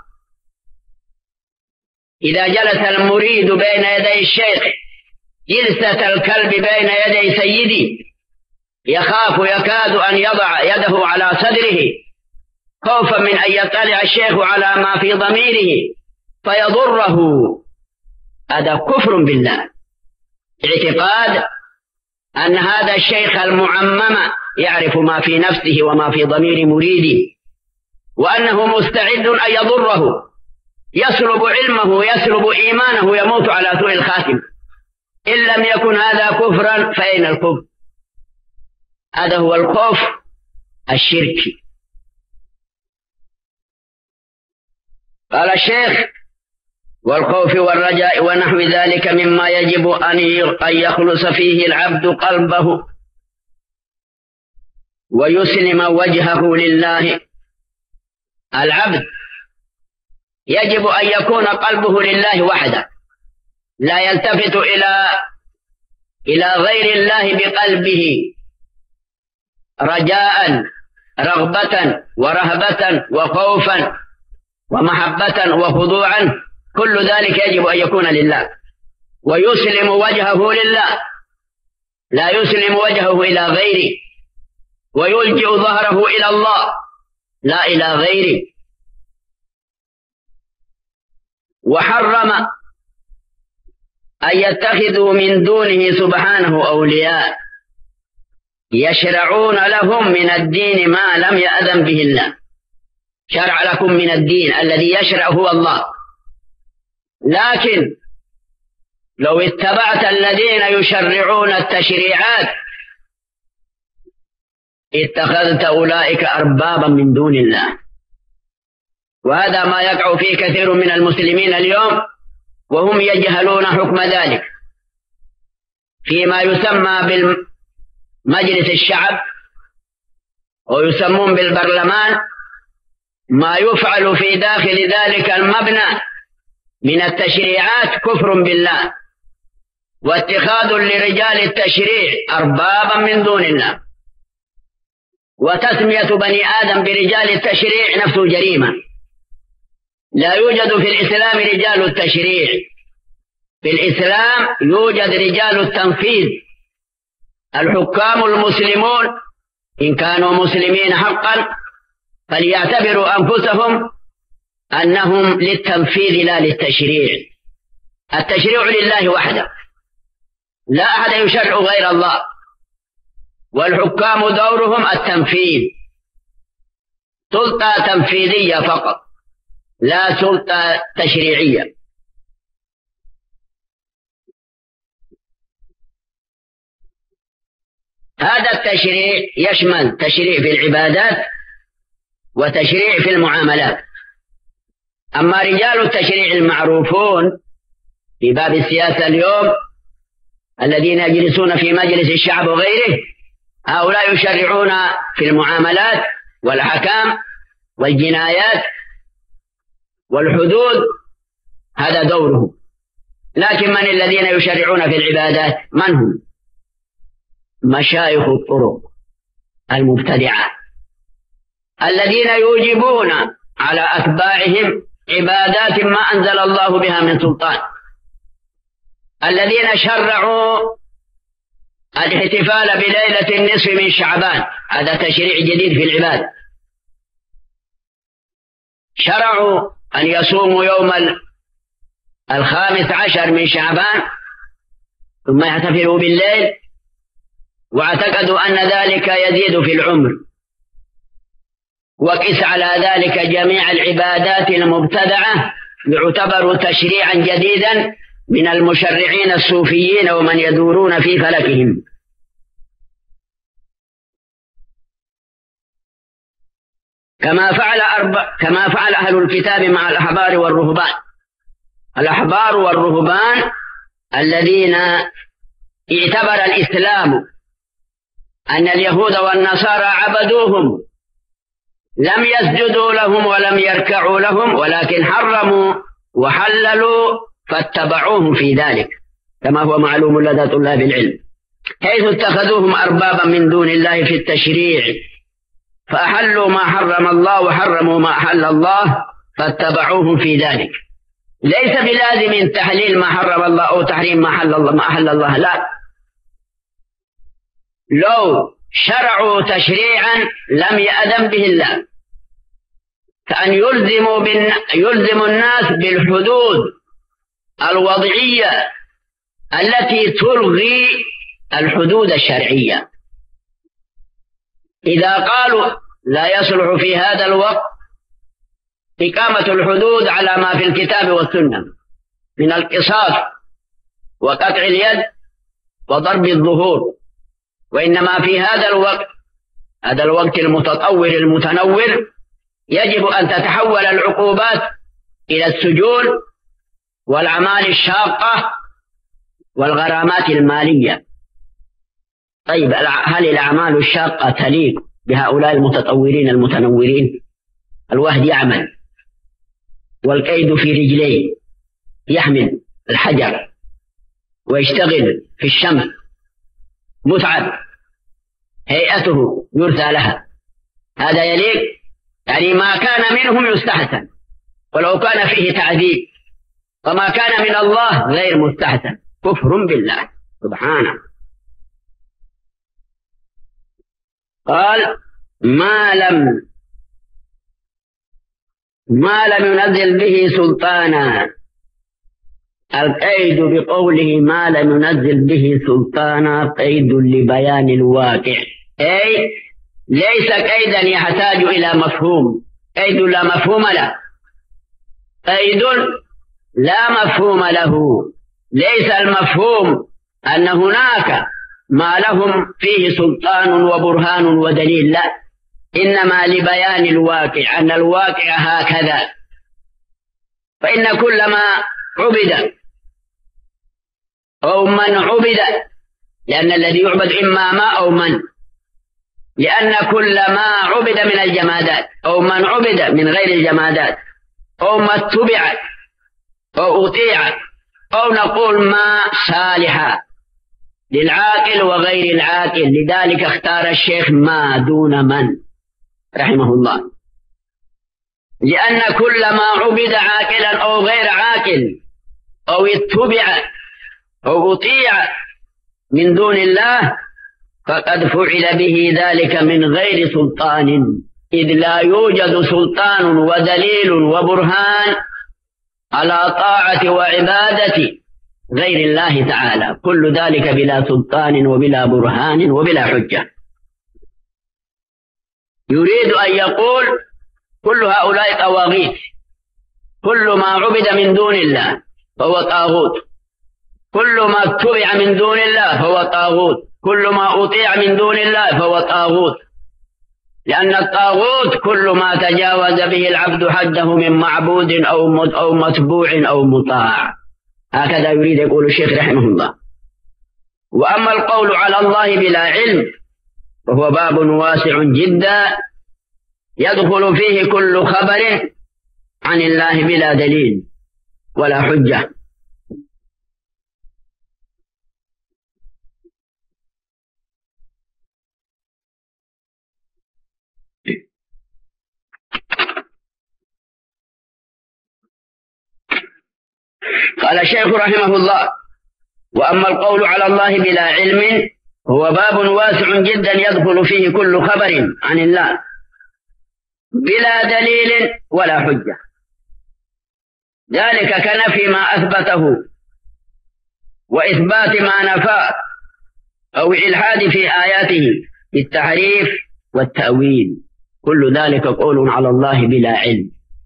إذا جلس المريد بين يدي الشيخ جلسة الكلب بين يدي سيدي يخاف يكاد أن يضع يده على صدره خوفا من أن يطلع الشيخ على ما في ضميره فيضره. هذا كفر بالله، اعتقاد أن هذا الشيخ المعمم يعرف ما في نفسه وما في ضمير مريده، وأنه مستعد أن يضره، يسلب علمه يسلب إيمانه، يموت على سوء الخاتم. إن لم يكن هذا كفرا فأين الكفر؟ هذا هو الخوف الشركي. قال الشيخ: والخوف والرجاء ونحو ذلك مما يجب أن يخلص فيه العبد قلبه ويسلم وجهه لله. العبد يجب أن يكون قلبه لله وحده، لا يلتفت إلى إلى غير الله بقلبه رجاء رغبة ورهبة وخوفا ومحبة وخضوعا، كل ذلك يجب أن يكون لله. ويسلم وجهه لله، لا يسلم وجهه إلى غيره، ويلجئ ظهره إلى الله لا إلى غيره. وحرم أن يتخذوا من دونه سبحانه أولياء يشرعون لهم من الدين ما لم يأذن به الله. شرع لكم من الدين، الذي يشرع هو الله، لكن لو اتبعت الذين يشرعون التشريعات اتخذت أولئك أربابا من دون الله. وهذا ما يقع فيه كثير من المسلمين اليوم وهم يجهلون حكم ذلك. فيما يسمى بالمجلس الشعب ويسمون بالبرلمان، ما يفعل في داخل ذلك المبنى من التشريعات كفر بالله، واتخاذ لرجال التشريع أربابا من دون الله، وتسمية بني آدم برجال التشريع نفسه جريمة. لا يوجد في الإسلام رجال التشريع، في الإسلام يوجد رجال التنفيذ. الحكام المسلمون إن كانوا مسلمين حقا فليعتبروا أنفسهم أنهم للتنفيذ لا للتشريع. التشريع لله وحده، لا أحد يشرع غير الله، والحكام دورهم التنفيذ، سلطة تنفيذية فقط لا سلطة تشريعية. هذا التشريع يشمل تشريع في العبادات وتشريع في المعاملات. أما رجال التشريع المعروفون في باب السياسة اليوم الذين يجلسون في مجلس الشعب وغيره، هؤلاء يشرعون في المعاملات والأحكام والجنايات والحدود، هذا دوره. لكن من الذين يشرعون في العبادات؟ من هم؟ مشايخ الطرق المبتدعة الذين يوجبون على أتباعهم عبادات ما أنزل الله بها من سلطان، الذين شرعوا الاحتفال بليلة النصف من شعبان، هذا تشريع جديد في العبادة. شرعوا أن يصوموا يوم الخامس عشر من شعبان ثم يحتفلوا بالليل، واعتقدوا أن ذلك يزيد في العمر. وقس على ذلك جميع العبادات المبتدعة يعتبر تشريعا جديدا من المشرعين الصوفيين ومن يدورون في فلكهم. كما فعل أرب... كما فعل أهل الكتاب مع الأحبار والرهبان. الأحبار والرهبان الذين اعتبر الإسلام أن اليهود والنصارى عبدوهم، لم يسجدوا لهم ولم يركعوا لهم، ولكن حرموا وحللوا فاتبعوهم في ذلك، كما هو معلوم لدى طلاب العلم، حيث اتخذوهم أربابا من دون الله في التشريع، فأحلوا ما حرم الله وحرموا ما أحل الله فاتبعوهم في ذلك. ليس بلازم تحليل ما حرم الله أو تحريم ما أحل الله, ما أحل الله، لا. لو شرعوا تشريعا لم يأذن به الله، كأن يلزموا بالن... يلزم الناس بالحدود الوضعية التي تلغي الحدود الشرعية. إذا قالوا لا يصلح في هذا الوقت إقامة الحدود على ما في الكتاب والسنة من القصاص وقطع اليد وضرب الظهور، وإنما في هذا الوقت، هذا الوقت المتطور المتنور، يجب أن تتحول العقوبات إلى السجون والأعمال الشاقة والغرامات المالية. طيب، هل الأعمال الشاقة تليق بهؤلاء المتطورين المتنورين؟ الواحد يعمل والقيد في رجليه، يحمل الحجر ويشتغل في الشمس، متعب، هيئته يرثى لها، هذا يليق؟ يعني ما كان منهم يستحسن ولو كان فيه تعذيب، وما كان من الله غير مستحسن، كفر بالله سبحانه. قال ما لم ما لم ينزل به سلطانا. القيد بقوله ما لم ينزل به سلطانا قيد لبيان الواقع، أي ليس قيدا يحتاج إلى مفهوم، قيد لا مفهوم له، قيد لا مفهوم له. ليس المفهوم أن هناك ما لهم فيه سلطان وبرهان ودليل، لا، إنما لبيان الواقع، أن الواقع هكذا. فإن كل ما عبد أو من عبد، لأن الذي يعبد إما ما أو من، لأن كل ما عبد من الجمادات أو من عبد من غير الجمادات أو ما اتبع أو أطيع أو نقول ما صالحا للعاقل وغير العاقل. لذلك اختار الشيخ ما دون من رحمه الله، لأن كل ما عبد عاقلا أو غير عاقل أو اتبع أو أطيع من دون الله فقد فعل به ذلك من غير سلطان، إذ لا يوجد سلطان ودليل وبرهان على طاعة وعبادة غير الله تعالى، كل ذلك بلا سلطان وبلا برهان وبلا حجة. يريد أن يقول كل هؤلاء طواغيت، كل ما عبد من دون الله فهو طاغوت، كل ما اتبع من دون الله فهو طاغوت، كل ما أطيع من دون الله فهو طاغوت، لأن الطاغوت كل ما تجاوز به العبد حده من معبود أو متبوع أو مطاع. هكذا يريد يقول الشيخ رحمه الله. وأما القول على الله بلا علم فهو باب واسع جدا يدخل فيه كل خبر عن الله بلا دليل ولا حجة. قال الشيخ رحمه الله: وأما القول على الله بلا علم هو باب واسع جدا يدخل فيه كل خبر عن الله بلا دليل ولا حجة، ذلك كنفي ما أثبته وإثبات ما نفاه أو إلحاد في آياته بالتحريف والتأويل، كل ذلك قول على الله بلا علم.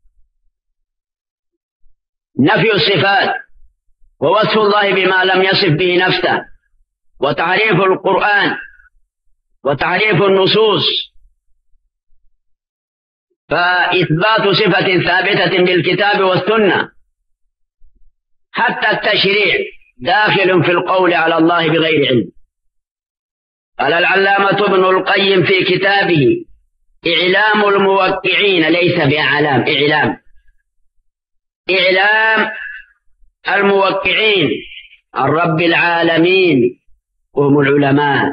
نفي الصفات ووصف الله بما لم يصف به نفسه، وتحريف القرآن وتحريف النصوص، فإثبات صفة ثابتة بالكتاب والسنة حتى التشريع داخل في القول على الله بغير علم. قال العلامة ابن القيم في كتابه إعلام الموقعين، ليس بأعلام، إعلام إعلام الموقعين عن رب العالمين، هم العلماء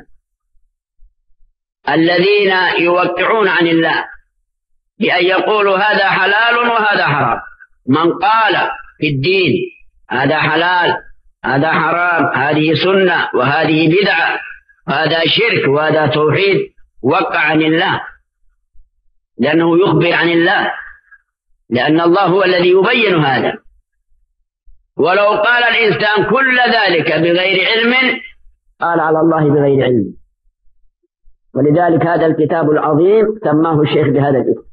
الذين يوقعون عن الله بأن يقولوا هذا حلال وهذا حرام. من قال في الدين هذا حلال هذا حرام، هذه سنة وهذه بدعة، هذا شرك وهذا توحيد، وقع عن الله، لأنه يخبر عن الله، لأن الله هو الذي يبين هذا. ولو قال الإنسان كل ذلك بغير علم قال على الله بغير علم. ولذلك هذا الكتاب العظيم سماه الشيخ بهذا الاسم.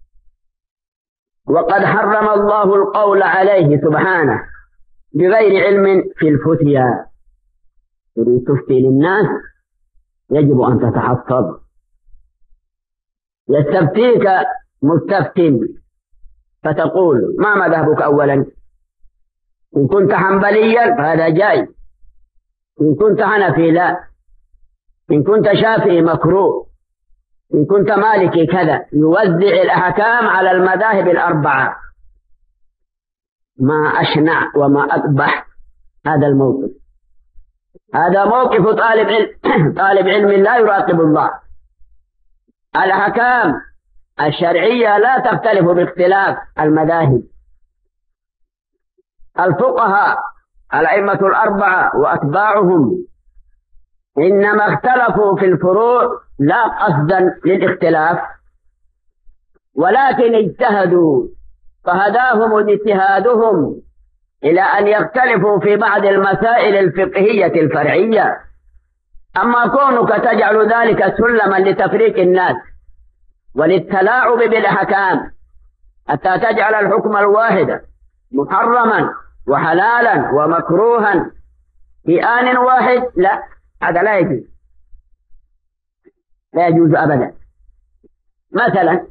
وقد حرم الله القول عليه سبحانه بغير علم في الفتيا. تريد تفتي للناس يجب أن تتحفظ. يستفتيك مستفتٍ فتقول ما مذهبك أولا؟ إن كنت حنبليا فهذا جائز، إن كنت حنفي لا، إن كنت شافعي مكروه، إن كنت مالكي كذا. يوزع الأحكام على المذاهب الأربعة. ما أشنع وما أقبح هذا الموقف. هذا موقف طالب علم طالب علم لا يراقب الله. الأحكام الشرعية لا تختلف باختلاف المذاهب. الفقهاء الأئمة الأربعة وأتباعهم إنما اختلفوا في الفروع لا قصدا للاختلاف، ولكن اجتهدوا فهداهم اجتهادهم إلى أن يختلفوا في بعض المسائل الفقهية الفرعية. أما كونك تجعل ذلك سلما لتفريق الناس وللتلاعب بالأحكام حتى تجعل الحكم الواحد محرما وحلالا ومكروها في آن واحد، لا، هذا لا يجوز، لا يجوز أبدا. مثلا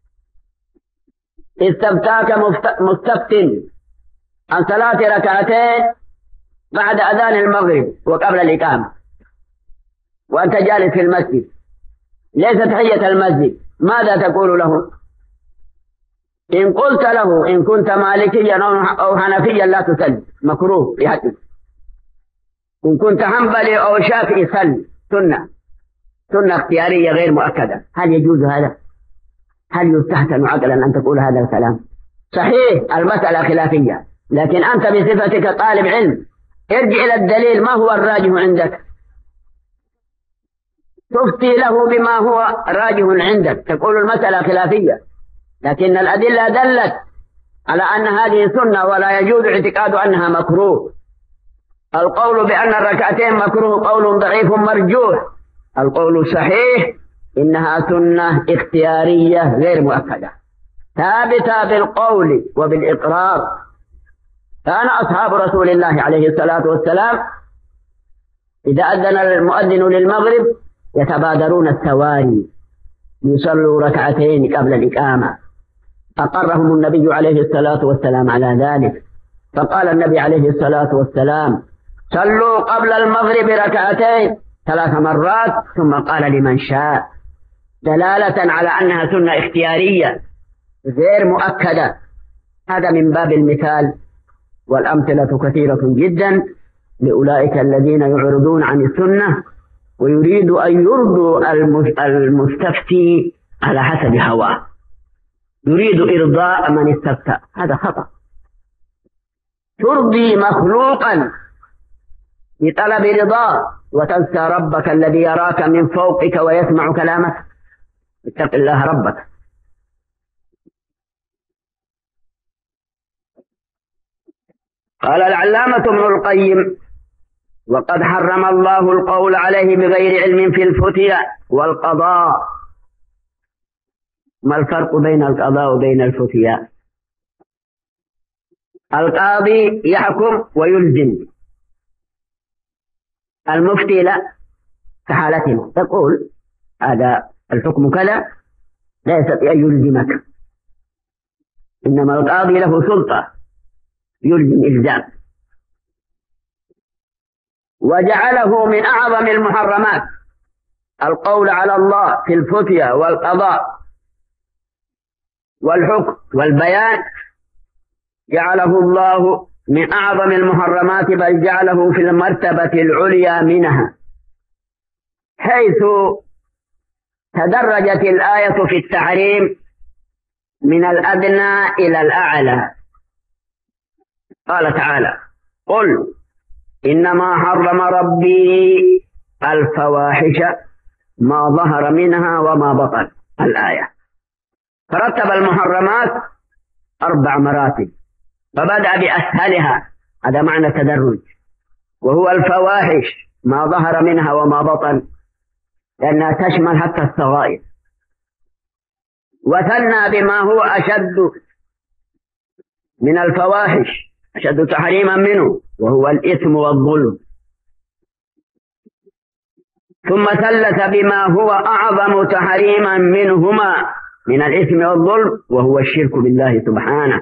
استفتاك مستفت عن صلاة ركعتين بعد أذان المغرب وقبل الإقامة، وأنت جالس في المسجد ليس تحية المسجد، ماذا تقول له؟ إن قلت له إن كنت مالكيا أو حنفيا لا تصلي، مكروه في حقك. إن كنت حنبلي أو شافعي صل، سنة سنة اختيارية غير مؤكدة. هل يجوز هذا؟ هل يستحسن عقلا أن تقول هذا الكلام؟ صحيح المسألة خلافية، لكن أنت بصفتك طالب علم ارجع إلى الدليل، ما هو الراجح عندك؟ تفتي له بما هو راجح عندك. تقول المسألة خلافية، لكن الأدلة دلت على أن هذه سنة ولا يجوز اعتقاد أنها مكروه. القول بأن الركعتين مكروه قول ضعيف مرجوح. القول الصحيح إنها سنة اختيارية غير مؤكدة ثابتة بالقول وبالإقرار. كان أصحاب رسول الله عليه الصلاة والسلام إذا أذن المؤذن للمغرب يتبادرون السواري يصلوا ركعتين قبل الإقامة. أقرهم النبي عليه الصلاة والسلام على ذلك، فقال النبي عليه الصلاة والسلام صلوا قبل المغرب ركعتين ثلاث مرات، ثم قال لمن شاء، دلالة على أنها سنة اختيارية غير مؤكدة. هذا من باب المثال، والأمثلة كثيرة جدا لأولئك الذين يعرضون عن السنة ويريد أن يرضوا المستفتي على حسب هواه، يريد إرضاء من استفتى. هذا خطأ. ترضي مخلوقا بطلب رضاه وتنسى ربك الذي يراك من فوقك ويسمع كلامك. اتق الله ربك. قال العلامة ابن القيم وقد حرم الله القول عليه بغير علم في الفتيا والقضاء. ما الفرق بين القضاء وبين الفتيا؟ القاضي يحكم ويلزم، المفتي لا، كحالتنا تقول هذا الحكم كذا، لا يستطيع أن يلزمك، إنما القاضي له سلطة يلزم إلزام. وجعله من أعظم المحرمات القول على الله في الفتيا والقضاء والحكم والبيان، جعله الله من أعظم المحرمات، بل جعله في المرتبة العليا منها، حيث تدرجت الآية في التحريم من الأدنى إلى الأعلى. قال تعالى: قل إنما حرم ربي الفواحش ما ظهر منها وما بطن. الآية فرتب المحرمات أربع مراتب، فبدأ بأسهلها، هذا معنى التدرج، وهو الفواحش ما ظهر منها وما بطن، لأنها تشمل حتى الصغائر. وثنى بما هو أشد من الفواحش، أشد تحريما منه، وهو الإثم والظلم. ثم ثلث بما هو أعظم تحريما منهما من الإثم والظلم، وهو الشرك بالله سبحانه،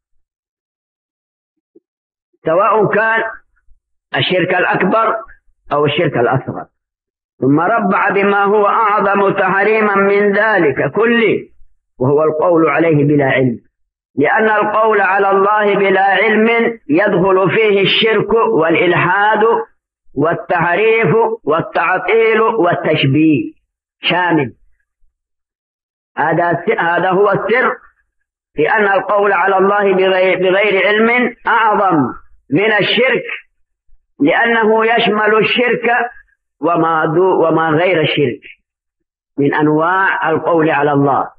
سواء كان الشرك الأكبر أو الشرك الأصغر. ثم ربع بما هو أعظم تحريما من ذلك كله، وهو القول عليه بلا علم، لأن القول على الله بلا علم يدخل فيه الشرك والإلحاد والتحريف والتعطيل والتشبيه شامل. هذا هذا هو السر في أن القول على الله بغير علم أعظم من الشرك، لأنه يشمل الشرك وما دو وما غير الشرك من أنواع القول على الله.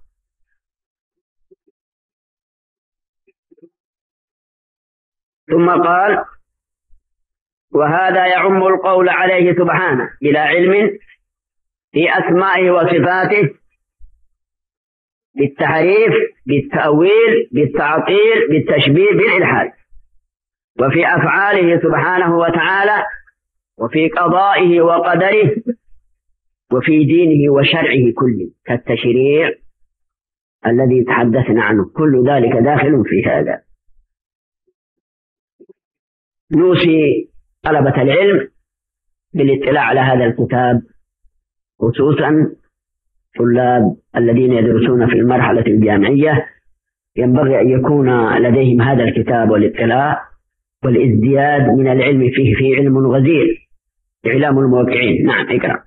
ثم قال: وهذا يعم القول عليه سبحانه بلا علم في أسمائه وصفاته، بالتحريف، بالتأويل، بالتعطيل، بالتشبيه، بالإلحاد، وفي أفعاله سبحانه وتعالى، وفي قضائه وقدره، وفي دينه وشرعه كله كالتشريع الذي تحدثنا عنه، كل ذلك داخل في هذا. نوصي طلبة العلم بالاطلاع على هذا الكتاب، خصوصا طلاب الذين يدرسون في المرحلة الجامعية، ينبغي أن يكون لديهم هذا الكتاب والاطلاع والازدياد من العلم فيه، في علم غزير، إعلام الموقعين. نعم، اقرأ.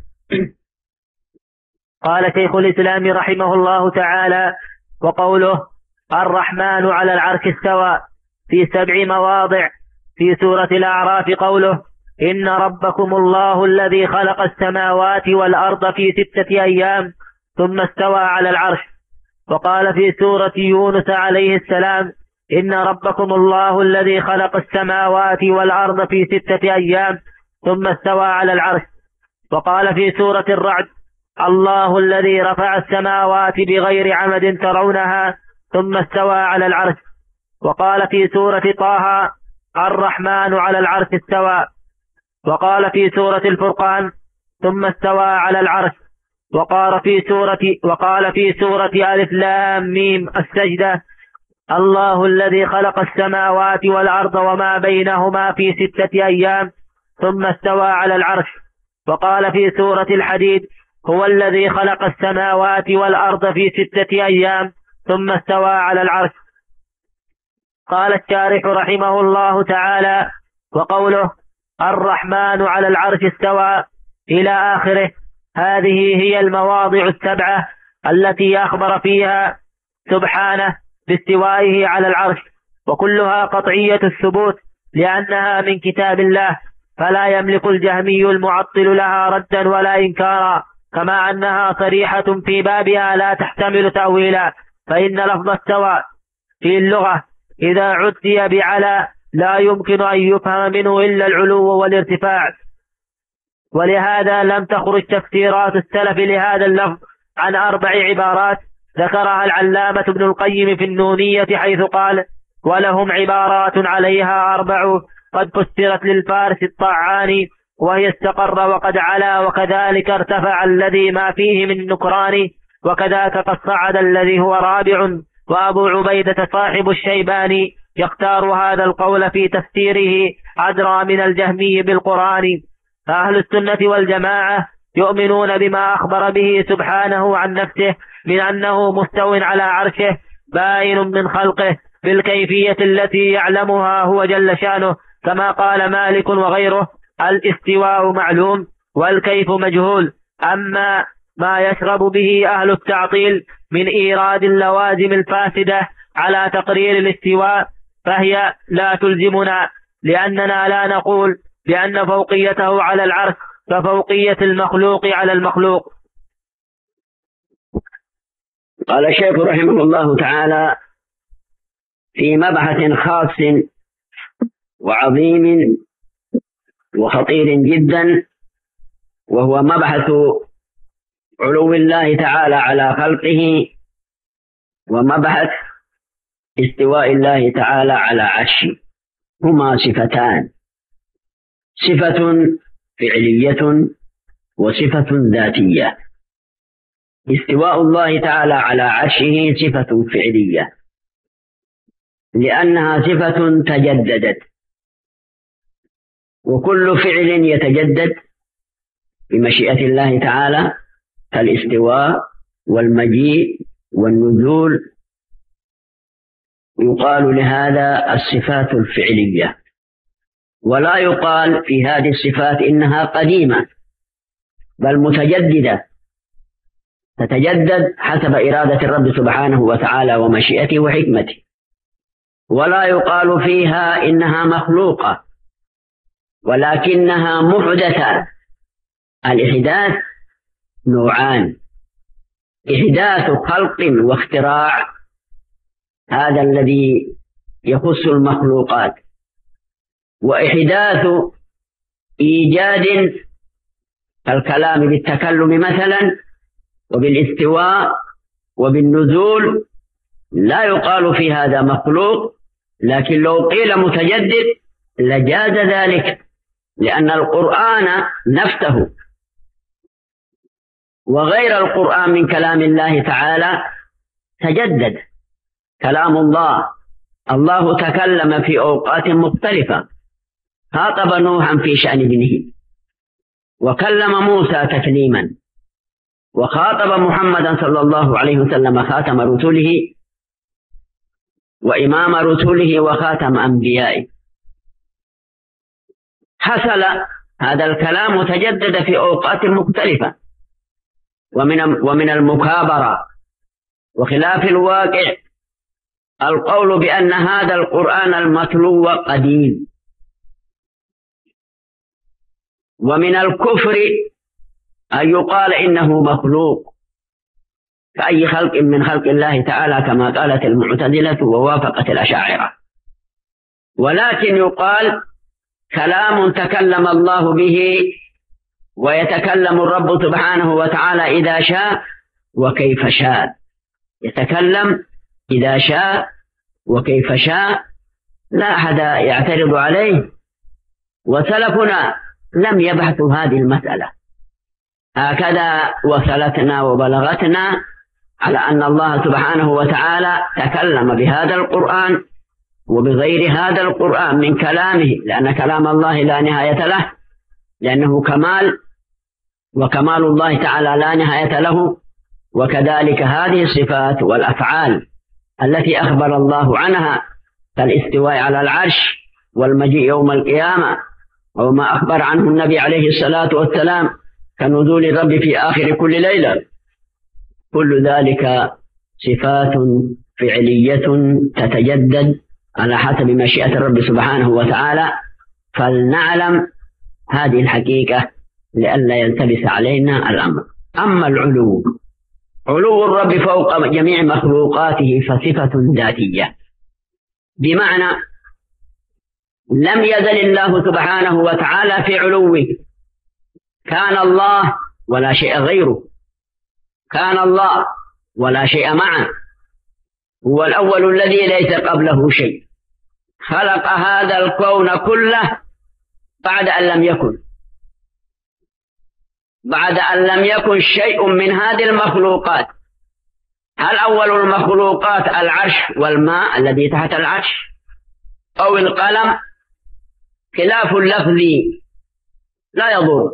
قال شيخ الإسلام رحمه الله تعالى: وقوله الرحمن على العرش استوى في سبع مواضع. في سورة الأعراف قوله: إن ربكم الله الذي خلق السماوات والأرض في ستة أيام ثم استوى على العرش. وقال في سورة يونس عليه السلام: إن ربكم الله الذي خلق السماوات والأرض في ستة أيام ثم استوى على العرش. وقال في سورة الرعد: الله الذي رفع السماوات بغير عمد ترونها ثم استوى على العرش. وقال في سورة طه: الرحمن على العرش استوى. وقال في سورة الفرقان: ثم استوى على العرش. وقال في سورة وقال في سورة ألف لام ميم السجدة: الله الذي خلق السماوات والأرض وما بينهما في ستة أيام ثم استوى على العرش. وقال في سورة الحديد: هو الذي خلق السماوات والأرض في ستة أيام ثم استوى على العرش. قال الشارح رحمه الله تعالى: وقوله الرحمن على العرش استوى إلى آخره، هذه هي المواضع السبعة التي أخبر فيها سبحانه باستوائه على العرش، وكلها قطعية الثبوت لأنها من كتاب الله، فلا يملك الجهمي المعطل لها ردا ولا إنكارا، كما أنها صريحة في بابها لا تحتمل تأويلا. فإن لفظ استوى في اللغة إذا عدي بعلى لا يمكن أن يفهم منه إلا العلو والارتفاع، ولهذا لم تخرج تفسيرات السلف لهذا اللفظ عن أربع عبارات ذكرها العلامة ابن القيم في النونية، حيث قال: ولهم عبارات عليها أربع قد فسرت للفارس الطعان، وهي استقر وقد علا، وكذلك ارتفع الذي ما فيه من نكران، وكذاك قد صعد الذي هو رابع، وأبو عبيدة صاحب الشيباني يختار هذا القول في تفسيره أدرى من الجهمي بالقرآن. فأهل السنة والجماعة يؤمنون بما أخبر به سبحانه عن نفسه من أنه مستو على عرشه باين من خلقه بالكيفية التي يعلمها هو جل شأنه، كما قال مالك وغيره: الاستواء معلوم والكيف مجهول. أما ما يشرب به أهل التعطيل من إيراد اللوازم الفاسدة على تقرير الاستواء فهي لا تلزمنا، لأننا لا نقول بأن فوقيته على العرش كفوقية المخلوق على المخلوق. قال الشيخ رحمه الله تعالى في مبحث خاص وعظيم وخطير جدا، وهو مبحث علو الله تعالى على خلقه، ومبحث استواء الله تعالى على عرشه. هما صفتان: صفة فعلية وصفة ذاتية. استواء الله تعالى على عرشه صفة فعلية لأنها صفة تجددت، وكل فعل يتجدد بمشيئة الله تعالى كالاستواء والمجيء والنزول، يقال لهذا الصفات الفعلية. ولا يقال في هذه الصفات إنها قديمة، بل متجددة، تتجدد حسب إرادة الرب سبحانه وتعالى ومشيئته وحكمته. ولا يقال فيها إنها مخلوقة، ولكنها محدثة. الإحداث نوعان: إحداث خلق واختراع، هذا الذي يخص المخلوقات، وإحداث إيجاد الكلام بالتكلم مثلا، وبالاستواء وبالنزول. لا يقال في هذا مخلوق، لكن لو قيل متجدد لجاز ذلك، لأن القرآن نفسه وغير القرآن من كلام الله تعالى تجدد. كلام الله، الله تكلم في أوقات مختلفة، خاطب نوحا في شأن ابنه، وكلم موسى تكليما، وخاطب محمدا صلى الله عليه وسلم خاتم رسله وإمام رسله وخاتم أنبيائه. حصل هذا الكلام تجدد في أوقات مختلفة، ومن ومن المكابرة وخلاف الواقع القول بأن هذا القرآن المتلو قديم. ومن الكفر أن يقال إنه مخلوق كأي خلق من خلق الله تعالى، كما قالت المعتزلة ووافقت الأشاعرة. ولكن يقال كلام تكلم الله به، ويتكلم الرب سبحانه وتعالى إذا شاء وكيف شاء، يتكلم إذا شاء وكيف شاء، لا أحد يعترض عليه. وسلفنا لم يبحثوا هذه المسألة، هكذا وصلتنا وبلغتنا على أن الله سبحانه وتعالى تكلم بهذا القرآن وبغير هذا القرآن من كلامه، لأن كلام الله لا نهاية له، لأنه كمال، وكمال الله تعالى لا نهاية له. وكذلك هذه الصفات والأفعال التي أخبر الله عنها كالاستواء على العرش والمجيء يوم القيامة، وما أخبر عنه النبي عليه الصلاة والسلام كنزول الرب في آخر كل ليلة، كل ذلك صفات فعلية تتجدد على حسب مشيئة الرب سبحانه وتعالى. فلنعلم هذه الحقيقة لئلا يلتبس علينا الأمر. أما العلو، علو الرب فوق جميع مخلوقاته فصفة ذاتية، بمعنى لم يزل الله سبحانه وتعالى في علوه، كان الله ولا شيء غيره، كان الله ولا شيء معه، هو الأول الذي ليس قبله شيء، خلق هذا الكون كله بعد أن لم يكن بعد أن لم يكن شيء من هذه المخلوقات. هل أول المخلوقات العرش والماء الذي تحت العرش أو القلم؟ خلاف لفظي لا يضر،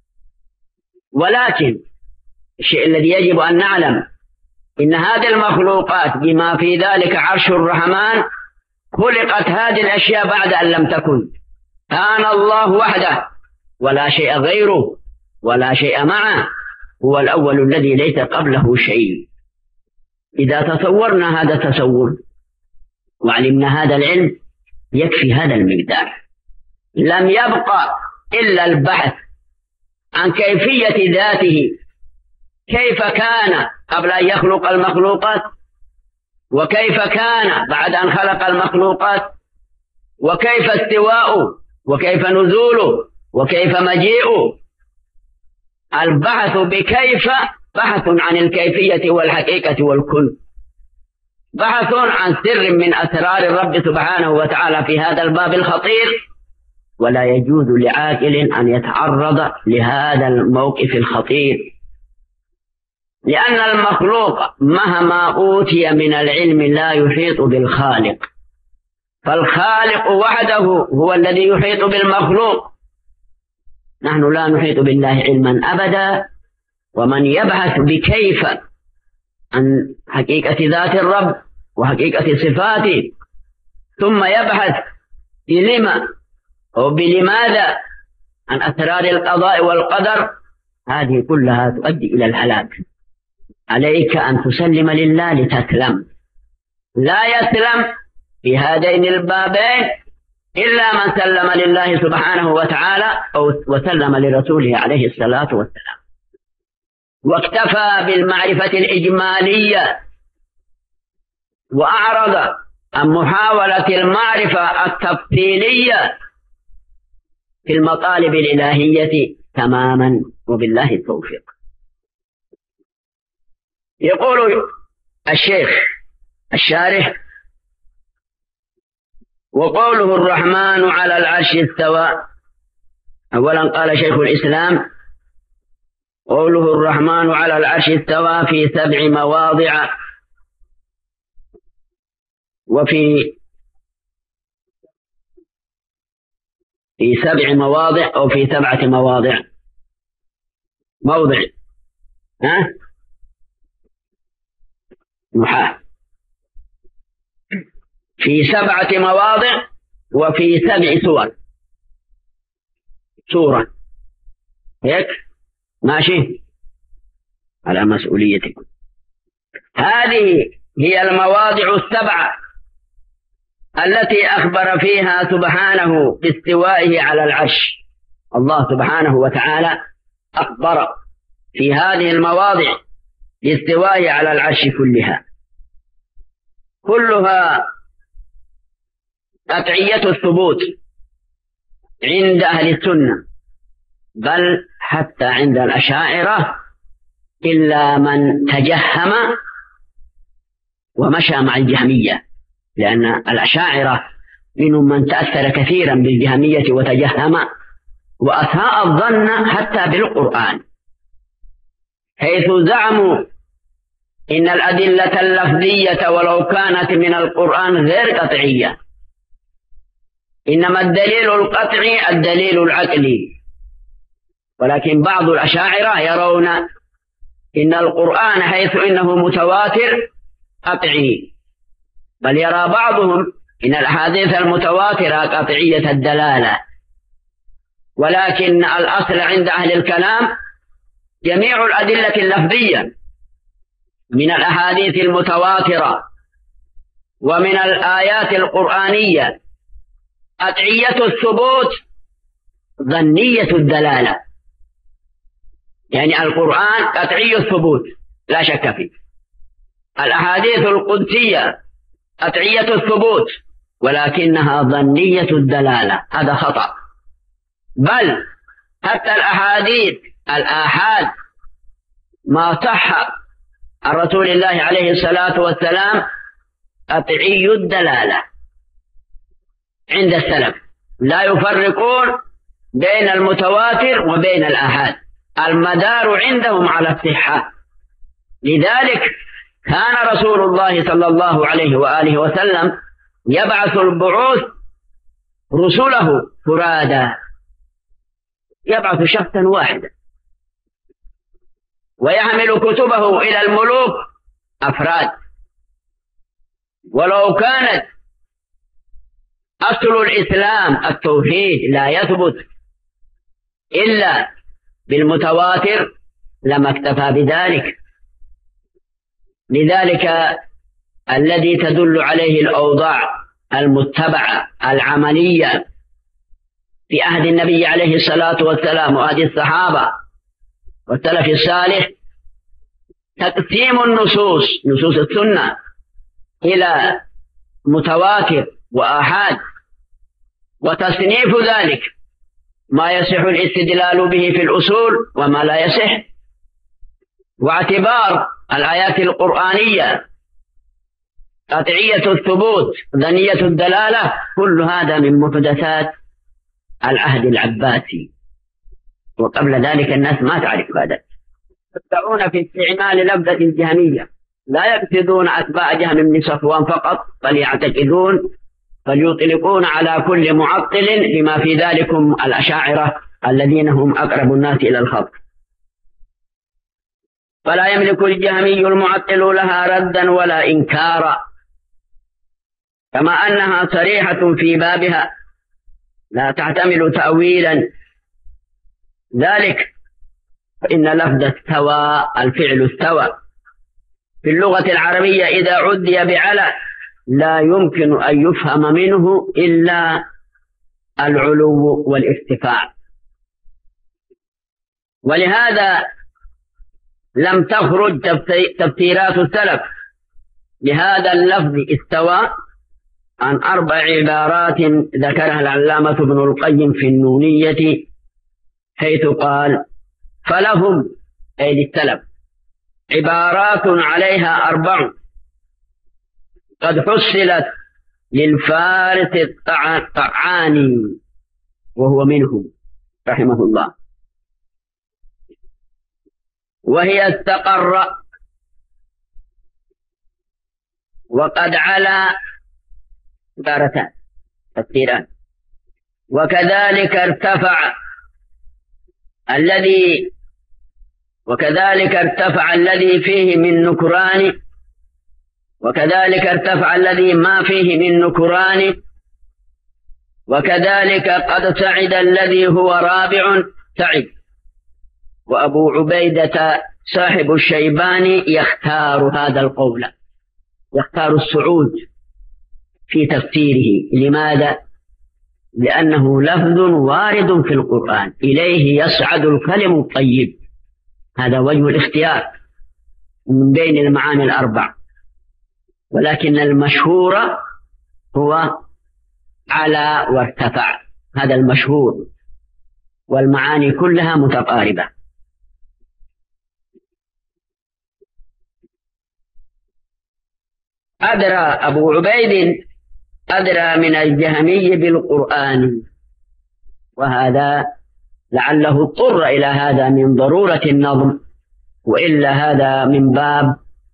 ولكن الشيء الذي يجب أن نعلم إن هذه المخلوقات بما في ذلك عرش الرحمن خلقت هذه الأشياء بعد أن لم تكن. كان الله وحده ولا شيء غيره ولا شيء معه، هو الأول الذي ليس قبله شيء. إذا تصورنا هذا التصور وعلمنا هذا العلم يكفي هذا المقدار، لم يبقى إلا البحث عن كيفية ذاته، كيف كان قبل أن يخلق المخلوقات، وكيف كان بعد أن خلق المخلوقات، وكيف استواؤه، وكيف نزوله، وكيف مجيئه. البحث بكيف بحث عن الكيفية والحقيقة والكل، بحث عن سر من أسرار الرب سبحانه وتعالى في هذا الباب الخطير، ولا يجوز لعاقل أن يتعرض لهذا الموقف الخطير، لأن المخلوق مهما أوتي من العلم لا يحيط بالخالق، فالخالق وحده هو الذي يحيط بالمخلوق. نحن لا نحيط بالله علما أبدا، ومن يبحث بكيف عن حقيقة ذات الرب وحقيقة صفاته، ثم يبحث بلما أو بلماذا عن أسرار القضاء والقدر، هذه كلها تؤدي إلى الهلاك. عليك أن تسلم لله لتسلم، لا يسلم في هذين البابين إلا من سلم لله سبحانه وتعالى أو وسلم لرسوله عليه الصلاة والسلام، واكتفى بالمعرفة الإجمالية وأعرض عن محاولة المعرفة التفصيلية في المطالب الإلهية تماما، وبالله التوفيق. يقول الشيخ الشارح: وقوله الرحمن على العرش استوى. أولا قال شيخ الإسلام: قوله الرحمن على العرش استوى في سبع مواضع، وفي في سبع مواضع أو في سبعة مواضع. موضع ها محاه في سبعة مواضع وفي سبع سور. سورة هيك ماشي على مسؤوليتكم. هذه هي المواضع السبعة التي أخبر فيها سبحانه باستوائه على العرش. الله سبحانه وتعالى أخبر في هذه المواضع باستوائه على العرش كلها، كلها قطعية الثبوت عند أهل السنة، بل حتى عند الأشاعرة، إلا من تجهم ومشى مع الجهمية، لأن الأشاعرة منهم من تأثر كثيرا بالجهمية وتجهم وأساء الظن حتى بالقرآن، حيث زعموا إن الأدلة اللفظية ولو كانت من القرآن غير قطعية، إنما الدليل القطعي الدليل العقلي. ولكن بعض الأشاعرة يرون إن القرآن حيث إنه متواتر قطعي، بل يرى بعضهم إن الأحاديث المتواترة قطعية الدلالة. ولكن الأصل عند أهل الكلام جميع الأدلة اللفظية من الأحاديث المتواترة ومن الآيات القرآنية قطعية الثبوت ظنية الدلالة، يعني القرآن قطعي الثبوت لا شك فيه. الأحاديث القدسية قطعية الثبوت ولكنها ظنية الدلالة، هذا خطأ. بل حتى الأحاديث الآحاد ما صح عن رسول الله عليه الصلاة والسلام قطعي الدلالة عند السلف، لا يفرقون بين المتواتر وبين الآحاد، المدار عندهم على الصحة. لذلك كان رسول الله صلى الله عليه وآله وسلم يبعث البعوث رسله فرادا، يبعث شخصا واحدا، ويحمل كتبه إلى الملوك أفراد. ولو كانت أصل الإسلام التوحيد لا يثبت إلا بالمتواتر لما اكتفى بذلك. لذلك الذي تدل عليه الأوضاع المتبعة العملية في عهد النبي عليه الصلاة والسلام وعهد الصحابة والسلف الصالح تقسيم النصوص، نصوص السنة، إلى متواتر وآحاد، وتصنيف ذلك ما يصح الاستدلال به في الأصول وما لا يصح، واعتبار الآيات القرآنية قطعية الثبوت ظنية الدلالة، كل هذا من محدثات العهد العباسي. وقبل ذلك الناس ما تعرف هذا، يبدعون في استعمال لفظة الجهمية، لا يقصدون أتباع جهم بن صفوان فقط، بل يعتقدون فليطلقون على كل معطل، بما في ذلكم الأشاعرة الذين هم أقرب الناس إلى الخط. فلا يملك الجهمي المعطل لها ردا ولا إنكارا، كما أنها صريحة في بابها لا تحتمل تأويلا. ذلك فإن لفظ استوى الفعل استوى في اللغة العربية إذا عدي بعلى لا يمكن أن يفهم منه إلا العلو والارتفاع، ولهذا لم تخرج تفسيرات السلف لهذا اللفظ استوى عن أربع عبارات ذكرها العلامة ابن القيم في النونية، حيث قال: فلهم أي للسلف عبارات عليها أربع قد حصلت للفارس الطعاني وهو منهم رحمه الله، وهي استقر وقد علا عبارتان تفسيران، وكذلك ارتفع الذي وكذلك ارتفع الذي فيه من نكران، وكذلك ارتفع الذي ما فيه من نكران، وكذلك قد سعد الذي هو رابع سعد. وأبو عبيدة صاحب الشيباني يختار هذا القول، يختار الصعود في تفسيره. لماذا؟ لأنه لفظ وارد في القرآن إليه يصعد الكلم الطيب، هذا وجه الاختيار من بين المعاني الأربع، ولكن المشهور هو على وارتفع، هذا المشهور، والمعاني كلها متقاربة. أدرى أبو عبيد أدرى من الجهمي بالقرآن، وهذا لعله اضطر إلى هذا من ضرورة النظم، وإلا هذا من باب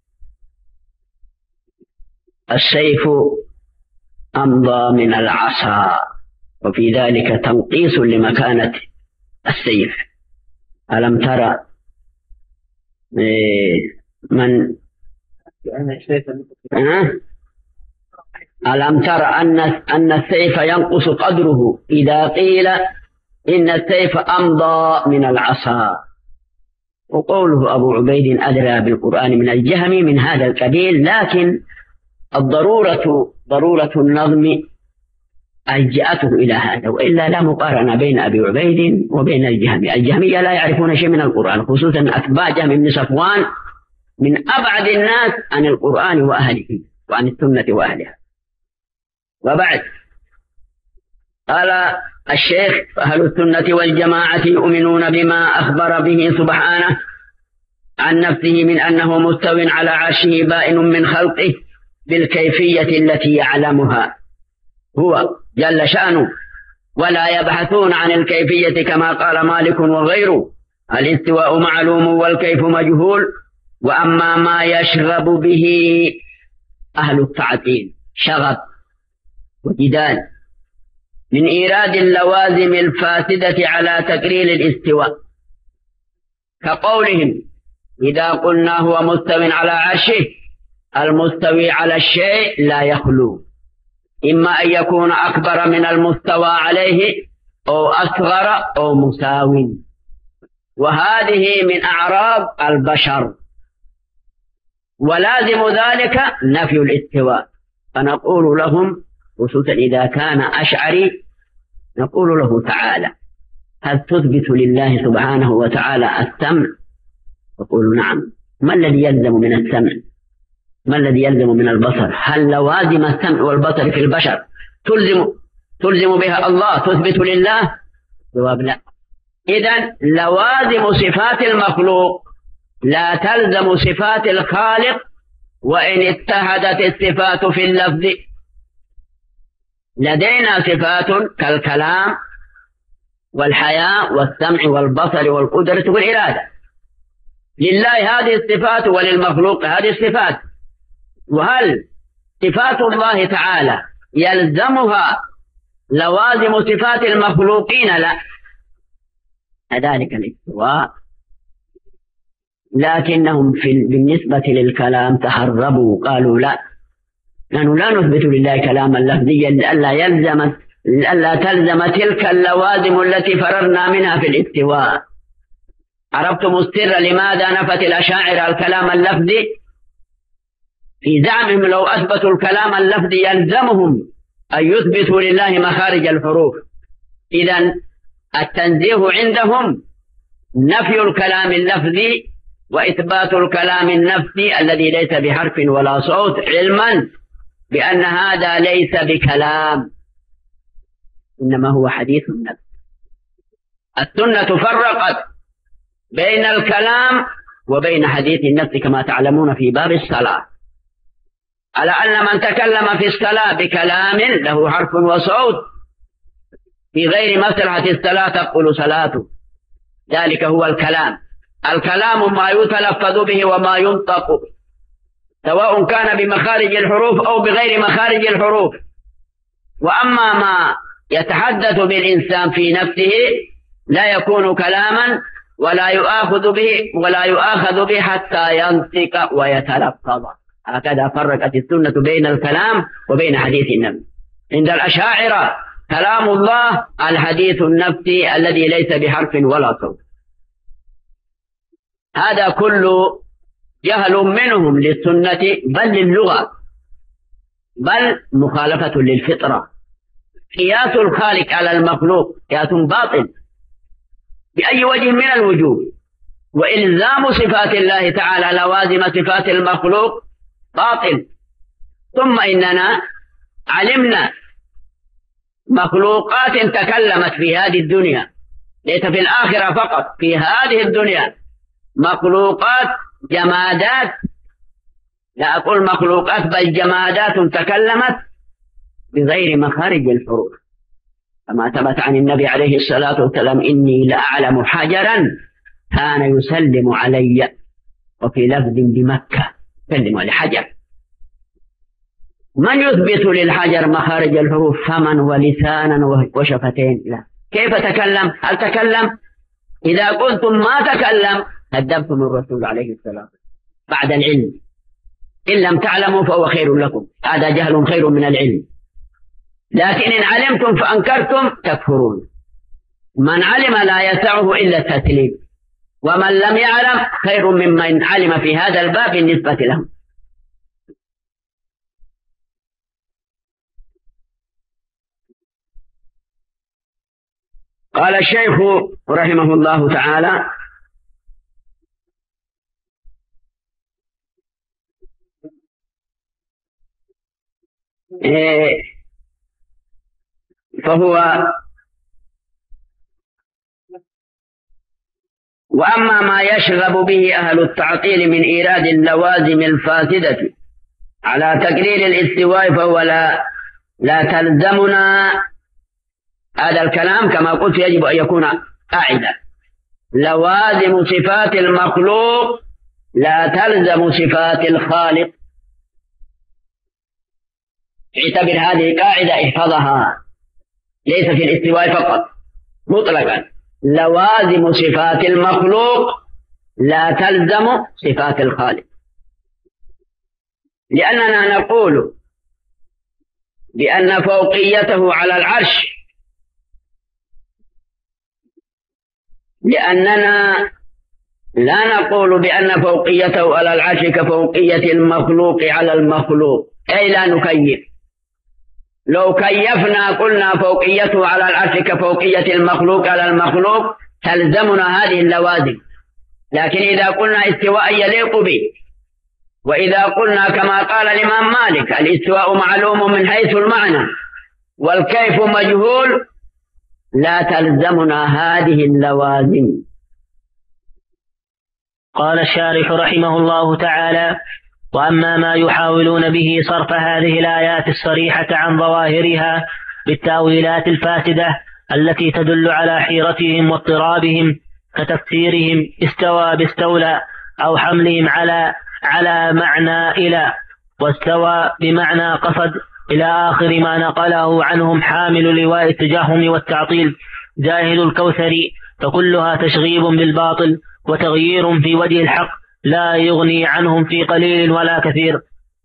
السيف أمضى من العصا، وفي ذلك تنقيص لمكانة السيف. ألم ترى من ألم ترى أن أن السيف ينقص قدره إذا قيل إن السيف أمضى من العصا. وقوله أبو عبيد أدرى بالقرآن من الجهم من هذا القبيل، لكن الضرورة ضرورة النظم ألجأته إلى هذا، وإلا لا مقارنة بين أبي عبيد وبين الجهمي. الجهمية لا يعرفون شيء من القرآن، خصوصا أتباع جهم بن صفوان من أبعد الناس عن القرآن وأهله وعن السنة وأهلها. وبعد، قال الشيخ: أهل السنة والجماعة يؤمنون بما أخبر به سبحانه عن نفسه من أنه مستو على عرشه بائن من خلقه بالكيفية التي يعلمها هو جل شأنه، ولا يبحثون عن الكيفية كما قال مالك وغيره: الاستواء معلوم والكيف مجهول. وأما ما يشغب به أهل التعطيل شغب وجدال من إيراد اللوازم الفاسدة على تقرير الاستواء، كقولهم: إذا قلنا هو مستو على عرشه، المستوي على الشيء لا يخلو إما أن يكون أكبر من المستوى عليه أو أصغر أو مساو، وهذه من أعراض البشر، ولازم ذلك نفي الاستواء. فنقول لهم، خصوصا إذا كان أشعري، نقول له: تعالى، هل تثبت لله سبحانه وتعالى السمع؟ يقول: نعم. ما الذي يلزم من السمع؟ ما الذي يلزم من البصر؟ هل لوازم السمع والبصر في البشر تلزم تلزم بها الله تثبت لله؟ جواب: لا. إذن لوازم صفات المخلوق لا تلزم صفات الخالق، وإن اتحدت الصفات في اللفظ. لدينا صفات كالكلام والحياة والسمع والبصر والقدرة والإرادة، لله هذه الصفات وللمخلوق هذه الصفات. وهل صفات الله تعالى يلزمها لوازم صفات المخلوقين؟ لا. كذلك الاستواء، لكنهم في بالنسبة للكلام تهربوا، قالوا: لا، نحن لا نثبت لله كلاما لفظيا لئلا يلزم لئلا تلزم تلك اللوازم التي فررنا منها في الاستواء. عرفتم السر لماذا نفت الأشاعرة الكلام اللفظي؟ في زعمهم لو أثبتوا الكلام اللفظي يلزمهم أن يثبتوا لله مخارج الحروف. إذن التنزيه عندهم نفي الكلام اللفظي وإثبات الكلام النفسي الذي ليس بحرف ولا صوت، علما بأن هذا ليس بكلام، إنما هو حديث النفس. السنة فرقت بين الكلام وبين حديث النفس كما تعلمون في باب الصلاة، على أن من تكلم في الصلاة بكلام له حرف وصوت في غير مصلحة الصلاة تبطل صلاته، ذلك هو الكلام. الكلام ما يتلفظ به وما ينطق، سواء كان بمخارج الحروف أو بغير مخارج الحروف. وأما ما يتحدث بالإنسان في نفسه لا يكون كلاما ولا يؤاخذ به ولا يؤاخذ به حتى ينطق ويتلفظ. هكذا فرقت السنة بين الكلام وبين حديث النفس. عند الأشاعرة كلام الله الحديث النفسي الذي ليس بحرف ولا صوت. هذا كله جهل منهم للسنة بل للغة، بل مخالفة للفطرة. قياس الخالق على المخلوق قياس باطل بأي وجه من الوجوه، وإلزام صفات الله تعالى لوازم صفات المخلوق باطل. ثم إننا علمنا مخلوقات تكلمت في هذه الدنيا، ليس في الآخرة فقط، في هذه الدنيا مخلوقات جمادات، لا أقول مخلوقات بل جمادات تكلمت بغير مخارج الحروف، كما ثبت عن النبي عليه الصلاة والسلام: إني لأعلم حجرا كان يسلم علي، وفي لفظ بمكة يسلم على حجر. من يثبت للحجر مخارج الحروف؟ فما ولسانا وشفتين. لا. كيف تكلم؟ هل تكلم؟ إذا قلتم ما تكلم كذبتم الرسول عليه السلام بعد العلم. إن لم تعلموا فهو خير لكم، هذا جهل خير من العلم. لكن إن علمتم فأنكرتم تكفرون. من علم لا يسعه إلا التسليم، ومن لم يعلم خير ممن علم في هذا الباب بالنسبة لهم. قال الشيخ رحمه الله تعالى: فهو وأما ما يشغب به أهل التعطيل من إيراد اللوازم الفاسدة على تقرير الاستواء فهو لا, لا تلزمنا. هذا الكلام كما قلت يجب أن يكون قاعدة. لوازم صفات المخلوق لا تلزم صفات الخالق. اعتبر هذه قاعدة احفظها، ليس في الاستواء فقط، مطلقا. لوازم صفات المخلوق لا تلزم صفات الخالق، لأننا نقول بأن فوقيته على العرش، لأننا لا نقول بأن فوقيته على العرش كفوقية المخلوق على المخلوق، أي لا نكيف. لو كيفنا قلنا فوقيته على العرش كفوقية المخلوق على المخلوق تلزمنا هذه اللوازم. لكن إذا قلنا استواء يليق به، وإذا قلنا كما قال الإمام مالك الاستواء معلوم من حيث المعنى والكيف مجهول، لا تلزمنا هذه اللوازم. قال الشارح رحمه الله تعالى: وأما ما يحاولون به صرف هذه الآيات الصريحة عن ظواهرها بالتأويلات الفاسدة التي تدل على حيرتهم واضطرابهم، كتفسيرهم استوى باستولى، أو حملهم على على معنى إلى، واستوى بمعنى قصد، إلى آخر ما نقله عنهم حامل لواء التجهم والتعطيل جاهل الكوثري، فكلها تشغيب بالباطل وتغيير في وجه الحق لا يغني عنهم في قليل ولا كثير.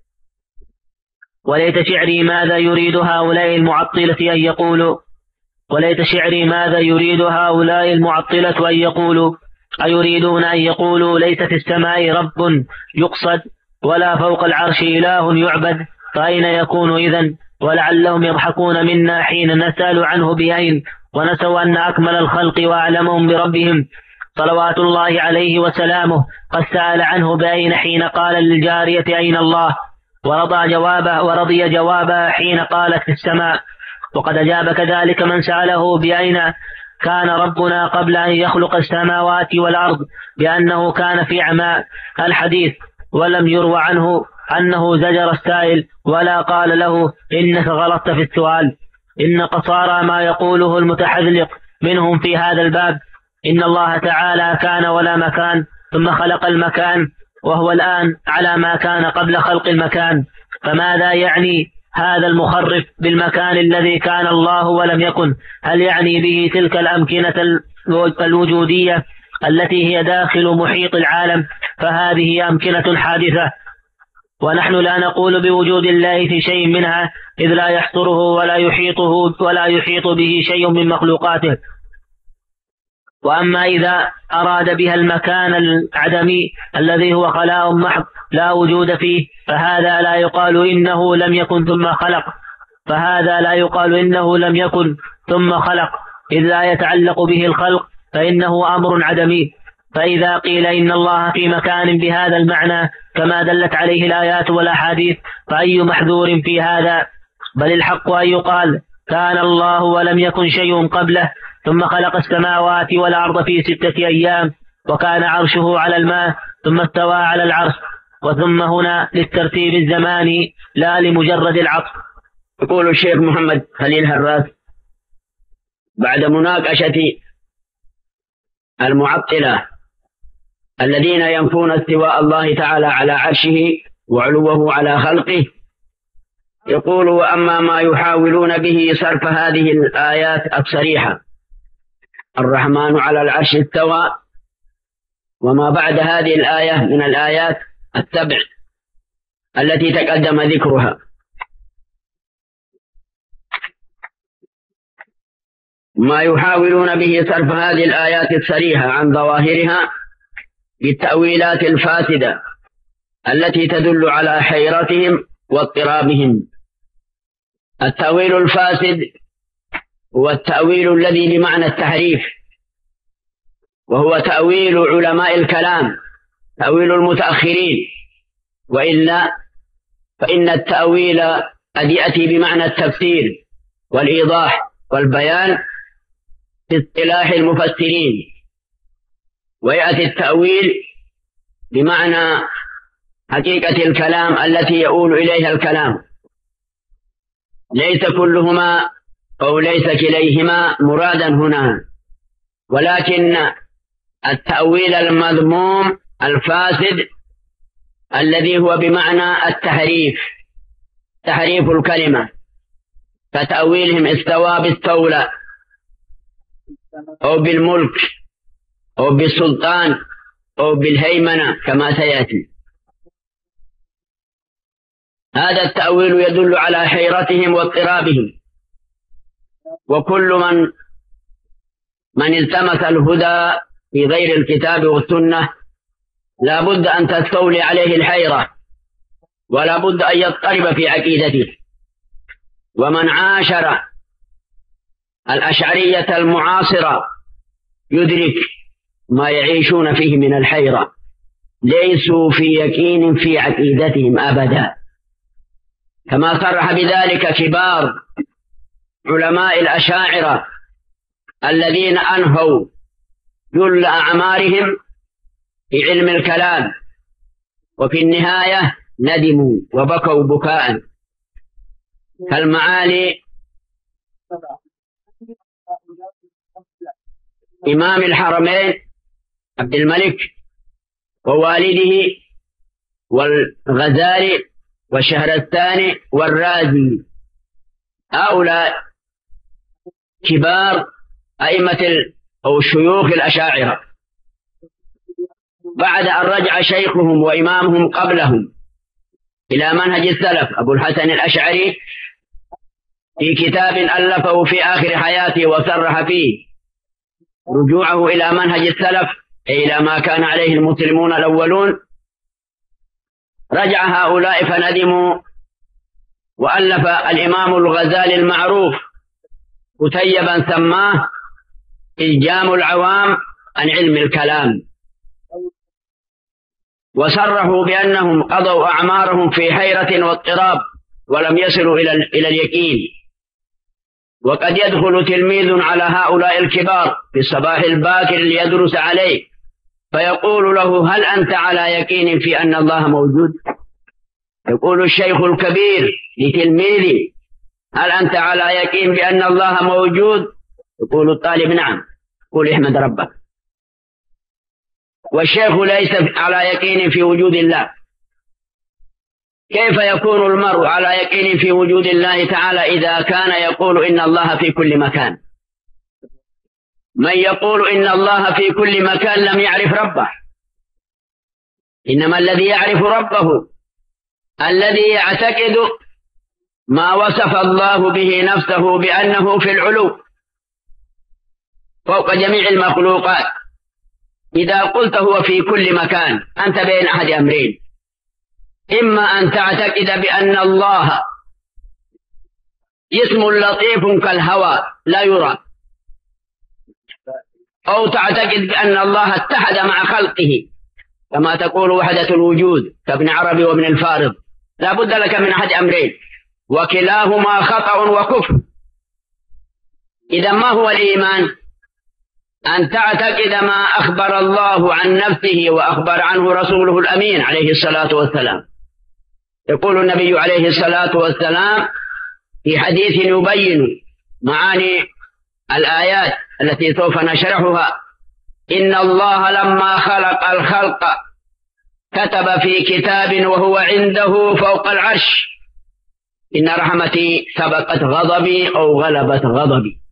وليت شعري ماذا يريد هؤلاء المعطلة أن يقولوا وليت شعري ماذا يريد هؤلاء المعطلة أن يقولوا أيريدون أن يقولوا ليس في السماء رب يقصد ولا فوق العرش إله يعبد، فأين يكون إذن؟ ولعلهم يضحكون منا حين نسأل عنه بأين، ونسوا أن أكمل الخلق وأعلمهم بربهم صلوات الله عليه وسلامه قد سأل عنه بأين حين قال للجارية أين الله، ورضى جوابه ورضي جوابه حين قالت في السماء. وقد أجاب كذلك من سأله بأين كان ربنا قبل أن يخلق السماوات والأرض بأنه كان في عماء الحديث، ولم يروى عنه أنه زجر السائل ولا قال له إنك غلطت في السؤال. إن قصارى ما يقوله المتحذلق منهم في هذا الباب إن الله تعالى كان ولا مكان ثم خلق المكان، وهو الآن على ما كان قبل خلق المكان، فماذا يعني هذا المخرف بالمكان الذي كان الله ولم يكن؟ هل يعني به تلك الأمكنة الوجودية التي هي داخل محيط العالم؟ فهذه أمكنة حادثة، ونحن لا نقول بوجود الله في شيء منها، إذ لا يحصره ولا يحيطه ولا يحيط به شيء من مخلوقاته. وأما إذا أراد بها المكان العدمي الذي هو خلاء محض لا وجود فيه، فهذا لا يقال إنه لم يكن ثم خلق فهذا لا يقال إنه لم يكن ثم خلق إذ لا يتعلق به الخلق، فإنه أمر عدمي. فإذا قيل إن الله في مكان بهذا المعنى كما دلت عليه الآيات والأحاديث، فأي محذور في هذا؟ بل الحق أن يقال كان الله ولم يكن شيء قبله، ثم خلق السماوات والأرض في ستة أيام، وكان عرشه على الماء، ثم استوى على العرش، وثم هنا للترتيب الزماني لا لمجرد العطف. يقول الشيخ محمد خليل هراس بعد مناقشة المعطلة الذين ينفون استواء الله تعالى على عرشه وعلوه على خلقه، يقول: وأما ما يحاولون به صرف هذه الآيات الصريحة الرحمن على العرش استوى، وما بعد هذه الآية من الآيات السبع التي تقدم ذكرها، ما يحاولون به صرف هذه الآيات الصريحة عن ظواهرها بالتأويلات الفاسدة التي تدل على حيرتهم واضطرابهم. التأويل الفاسد هو التأويل الذي بمعنى التحريف، وهو تأويل علماء الكلام، تأويل المتأخرين، وإلا فإن التأويل قد يأتي بمعنى التفسير والإيضاح والبيان في اصطلاح المفسرين. ويأتي التأويل بمعنى حقيقة الكلام التي يؤول إليها الكلام، ليس كلهما أو ليس كليهما مرادا هنا، ولكن التأويل المذموم الفاسد الذي هو بمعنى التحريف، تحريف الكلمة، فتأويلهم استوى باستولى أو بالملك أو بالسلطان أو بالهيمنة كما سيأتي. هذا التأويل يدل على حيرتهم واضطرابهم، وكل من من التمس الهدى في غير الكتاب والسنة لا بد أن تستولي عليه الحيرة، ولا بد أن يضطرب في عقيدته. ومن عاشر الأشعرية المعاصرة يدرك ما يعيشون فيه من الحيرة، ليسوا في يقين في عقيدتهم أبدا، كما صرح بذلك كبار علماء الأشاعرة الذين أنهوا جل أعمارهم في علم الكلام، وفي النهاية ندموا وبكوا بكاء، كالمعالي إمام الحرمين عبد الملك ووالده والغزالي والشهرستاني والرازي، هؤلاء كبار أئمة أو شيوخ الأشاعرة، بعد أن رجع شيخهم وإمامهم قبلهم إلى منهج السلف أبو الحسن الأشعري في كتاب ألفه في آخر حياته وصرح فيه رجوعه إلى منهج السلف أي إلى ما كان عليه المسلمون الأولون، رجع هؤلاء فندموا، وألف الإمام الغزالي المعروف كتيبا سماه إلجام العوام عن علم الكلام، وصرحوا بأنهم قضوا أعمارهم في حيرة واضطراب ولم يصلوا إلى إلى اليقين. وقد يدخل تلميذ على هؤلاء الكبار في الصباح الباكر ليدرس عليه، فيقول له: هل أنت على يقين في أن الله موجود؟ يقول الشيخ الكبير لتلميذه: هل أنت على يقين بأن الله موجود؟ يقول الطالب: نعم. يقول: احمد ربك. والشيخ ليس على يقين في وجود الله. كيف يكون المرء على يقين في وجود الله تعالى إذا كان يقول إن الله في كل مكان؟ من يقول إن الله في كل مكان لم يعرف ربه، إنما الذي يعرف ربه الذي يعتقد ما وصف الله به نفسه بأنه في العلو فوق جميع المخلوقات. إذا قلت هو في كل مكان أنت بين أحد أمرين: إما أن تعتقد بأن الله جسم لطيف كالهواء لا يرى، أو تعتقد بأن الله اتحد مع خلقه كما تقول وحدة الوجود كابن عربي وابن الفارض. لا بد لك من أحد أمرين، وكلاهما خطأ وكفر. إذا ما هو الإيمان؟ أن تعتقد ما أخبر الله عن نفسه وأخبر عنه رسوله الأمين عليه الصلاة والسلام. يقول النبي عليه الصلاة والسلام في حديث يبين معاني الآيات التي سوف نشرحها: إن الله لما خلق الخلق كتب في كتاب وهو عنده فوق العرش: إن رحمتي سبقت غضبي أو غلبت غضبي.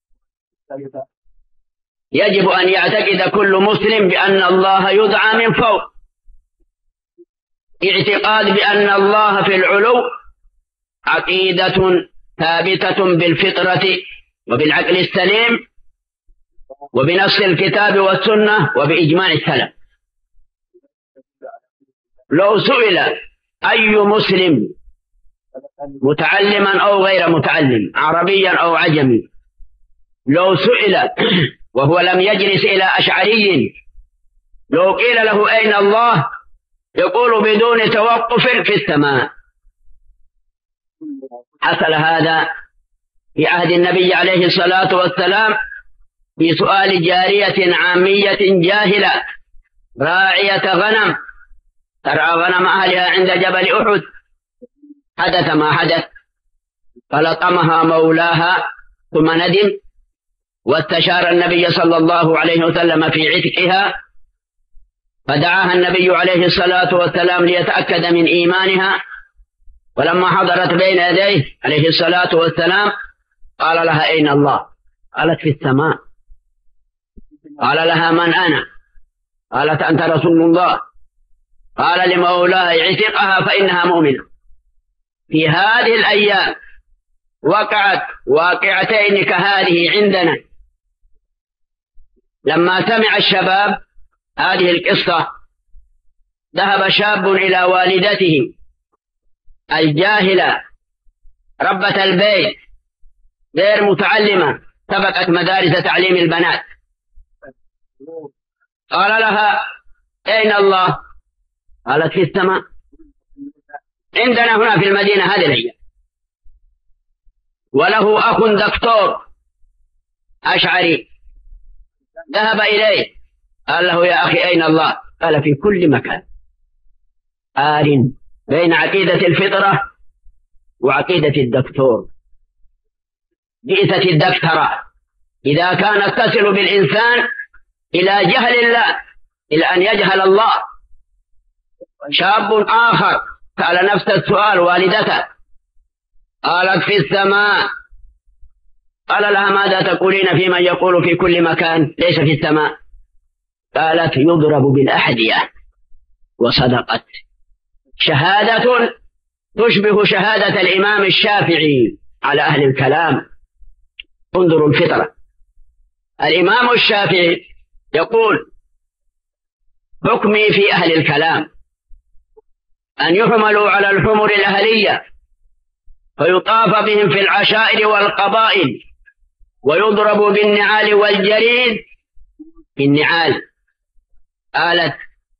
يجب أن يعتقد كل مسلم بأن الله يدعى من فوق. اعتقاد بأن الله في العلو عقيدة ثابتة بالفطرة وبالعقل السليم وبنص الكتاب والسنة وبإجماع السلف. لو سئل أي مسلم متعلما أو غير متعلم عربيا أو عجمي، لو سئل وهو لم يجلس إلى أشعري، لو قيل له أين الله يقول بدون توقف: في السماء. حصل هذا في عهد النبي عليه الصلاة والسلام في سؤال جارية عامية جاهلة راعية غنم ترعى غنم أهلها عند جبل أحد. حدث ما حدث، فلطمها مولاها ثم ندم واستشار النبي صلى الله عليه وسلم في عتقها، فدعاها النبي عليه الصلاة والسلام ليتأكد من إيمانها، ولما حضرت بين يديه عليه الصلاة والسلام قال لها: أين الله؟ قالت: في السماء. قال لها: من أنا؟ قالت: أنت رسول الله. قال لمولاه: عتقها فإنها مؤمنة. في هذه الأيام وقعت واقعتين كهذه عندنا. لما سمع الشباب هذه القصة ذهب شاب إلى والدته الجاهلة ربة البيت غير متعلمة، سبقت مدارس تعليم البنات. قال لها: أين الله؟ قالت: في السماء. عندنا هنا في المدينة هذه الأيام، وله أخ دكتور أشعري، ذهب إليه قال له: يا أخي أين الله؟ قال: في كل مكان. قارن بين عقيدة الفطرة وعقيدة الدكتور. بئست الدكترة إذا كانت تصل بالإنسان إلى جهل الله، إلى أن يجهل الله. شاب آخر سأل نفس السؤال والدته، قالت: في السماء. قال لها: ماذا تقولين في من يقول في كل مكان ليس في السماء؟ قالت: يضرب بالأحذية. وصدقت. شهادة تشبه شهادة الإمام الشافعي على أهل الكلام. انظروا الفطرة. الإمام الشافعي يقول: حكمي في أهل الكلام أن يحملوا على الحمر الأهلية فيطاف بهم في العشائر والقبائل ويضربوا بالنعال والجريد. بالنعال قالت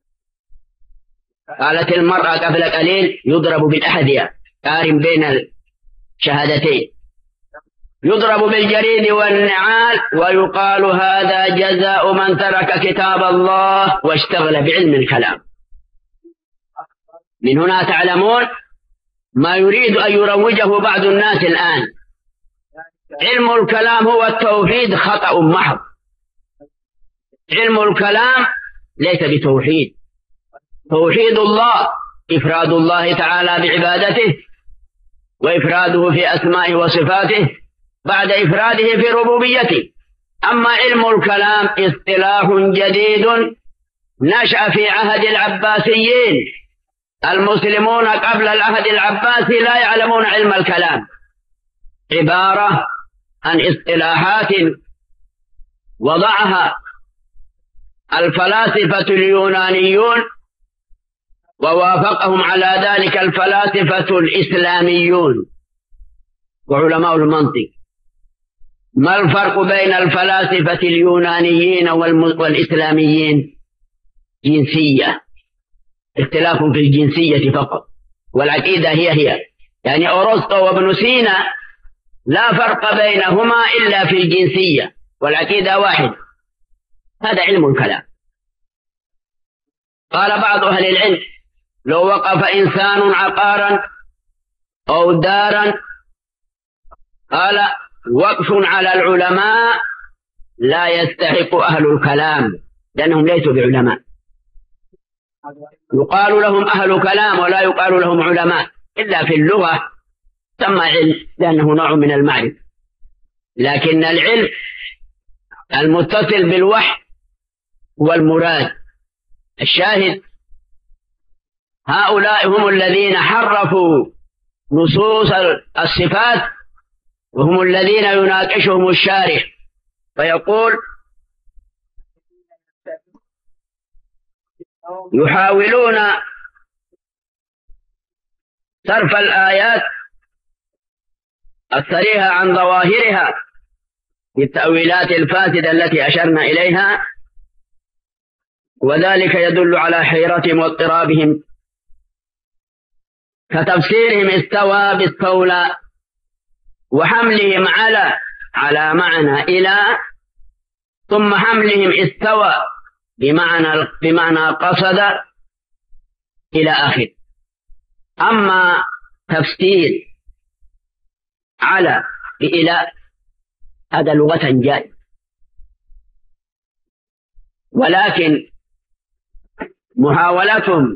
قالت المرأة قبل قليل: يضرب بالأحذية. قارن بين الشهادتين. يضرب بالجريد والنعال، ويقال: هذا جزاء من ترك كتاب الله واشتغل بعلم الكلام. من هنا تعلمون ما يريد أن يروجه بعض الناس الآن. علم الكلام هو التوحيد خطأ محض. علم الكلام ليس بتوحيد. توحيد الله إفراد الله تعالى بعبادته وإفراده في أسمائه وصفاته بعد إفراده في ربوبيته. أما علم الكلام اصطلاح جديد نشأ في عهد العباسيين. المسلمون قبل العهد العباسي لا يعلمون علم الكلام، عبارة عن اصطلاحات وضعها الفلاسفة اليونانيون ووافقهم على ذلك الفلاسفة الإسلاميون وعلماء المنطق. ما الفرق بين الفلاسفة اليونانيين والإسلاميين؟ جنسية، اختلاف في الجنسية فقط، والعقيدة هي هي. يعني أرسطو وابن سينا لا فرق بينهما إلا في الجنسية، والعقيدة واحد. هذا علم الكلام. قال بعض أهل العلم: لو وقف إنسان عقارا أو دارا، قال: وقف على العلماء لا يستحق أهل الكلام لأنهم ليسوا بعلماء. يقال لهم أهل كلام ولا يقال لهم علماء، إلا في اللغة سمى علم لأنه نوع من المعرفة. لكن العلم المتصل بالوحي هو المراد. الشاهد: هؤلاء هم الذين حرفوا نصوص الصفات، وهم الذين يناقشهم الشارع فيقول: يحاولون صرف الآيات الصريحة عن ظواهرها بالتأويلات الفاسدة التي أشرنا إليها، وذلك يدل على حيرتهم واضطرابهم، كتفسيرهم استوى باستولى وحملهم على على معنى إلى، ثم حملهم استوى بمعنى بمعنى قصد إلى آخر. أما تفسير على بإلى هذا لغة جائز، ولكن محاولتهم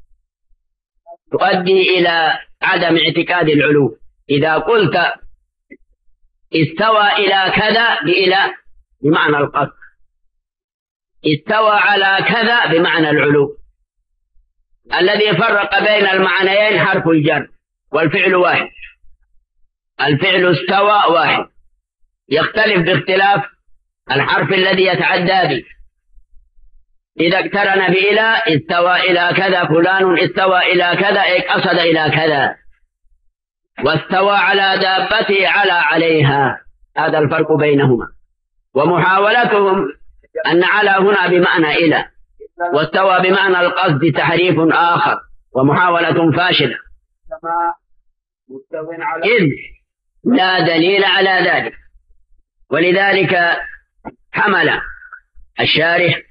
تؤدي إلى عدم اعتقاد العلو. إذا قلت استوى إلى كذا بإلى بمعنى القصد، استوى على كذا بمعنى العلو. الذي فرق بين المعنيين حرف الجر، والفعل واحد. الفعل استوى واحد، يختلف باختلاف الحرف الذي يتعدى به. إذا اقترن بإلى استوى إلى كذا فلان، استوى إلى كذا أي قصد إلى كذا. واستوى على دابته على عليها، هذا الفرق بينهما. ومحاولتهم أن على هنا بمعنى إلى، واستوى بمعنى القصد تحريف آخر ومحاولة فاشلة، إذ لا دليل على ذلك. ولذلك حمل الشارح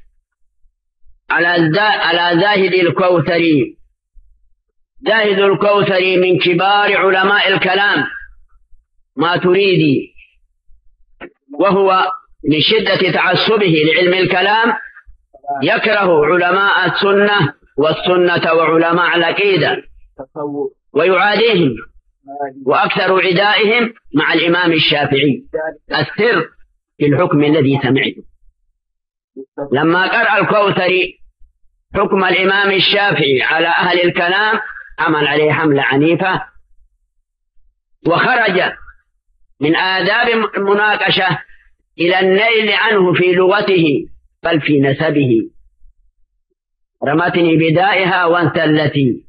على زاهد الكوثري. زاهد الكوثري من كبار علماء الكلام ماتريدي، وهو من شدة تعصبه لعلم الكلام يكره علماء السنة والسنة وعلماء العقيدة ويعاديهم، وأكثر عدائهم مع الإمام الشافعي. السر في الحكم الذي سمعته. لما قرأ الكوثري حكم الإمام الشافعي على أهل الكلام عمل عليه حملة عنيفة، وخرج من آداب المناقشة إلى النيل عنه في لغته بل في نسبه. رمتني بدائها وانت التي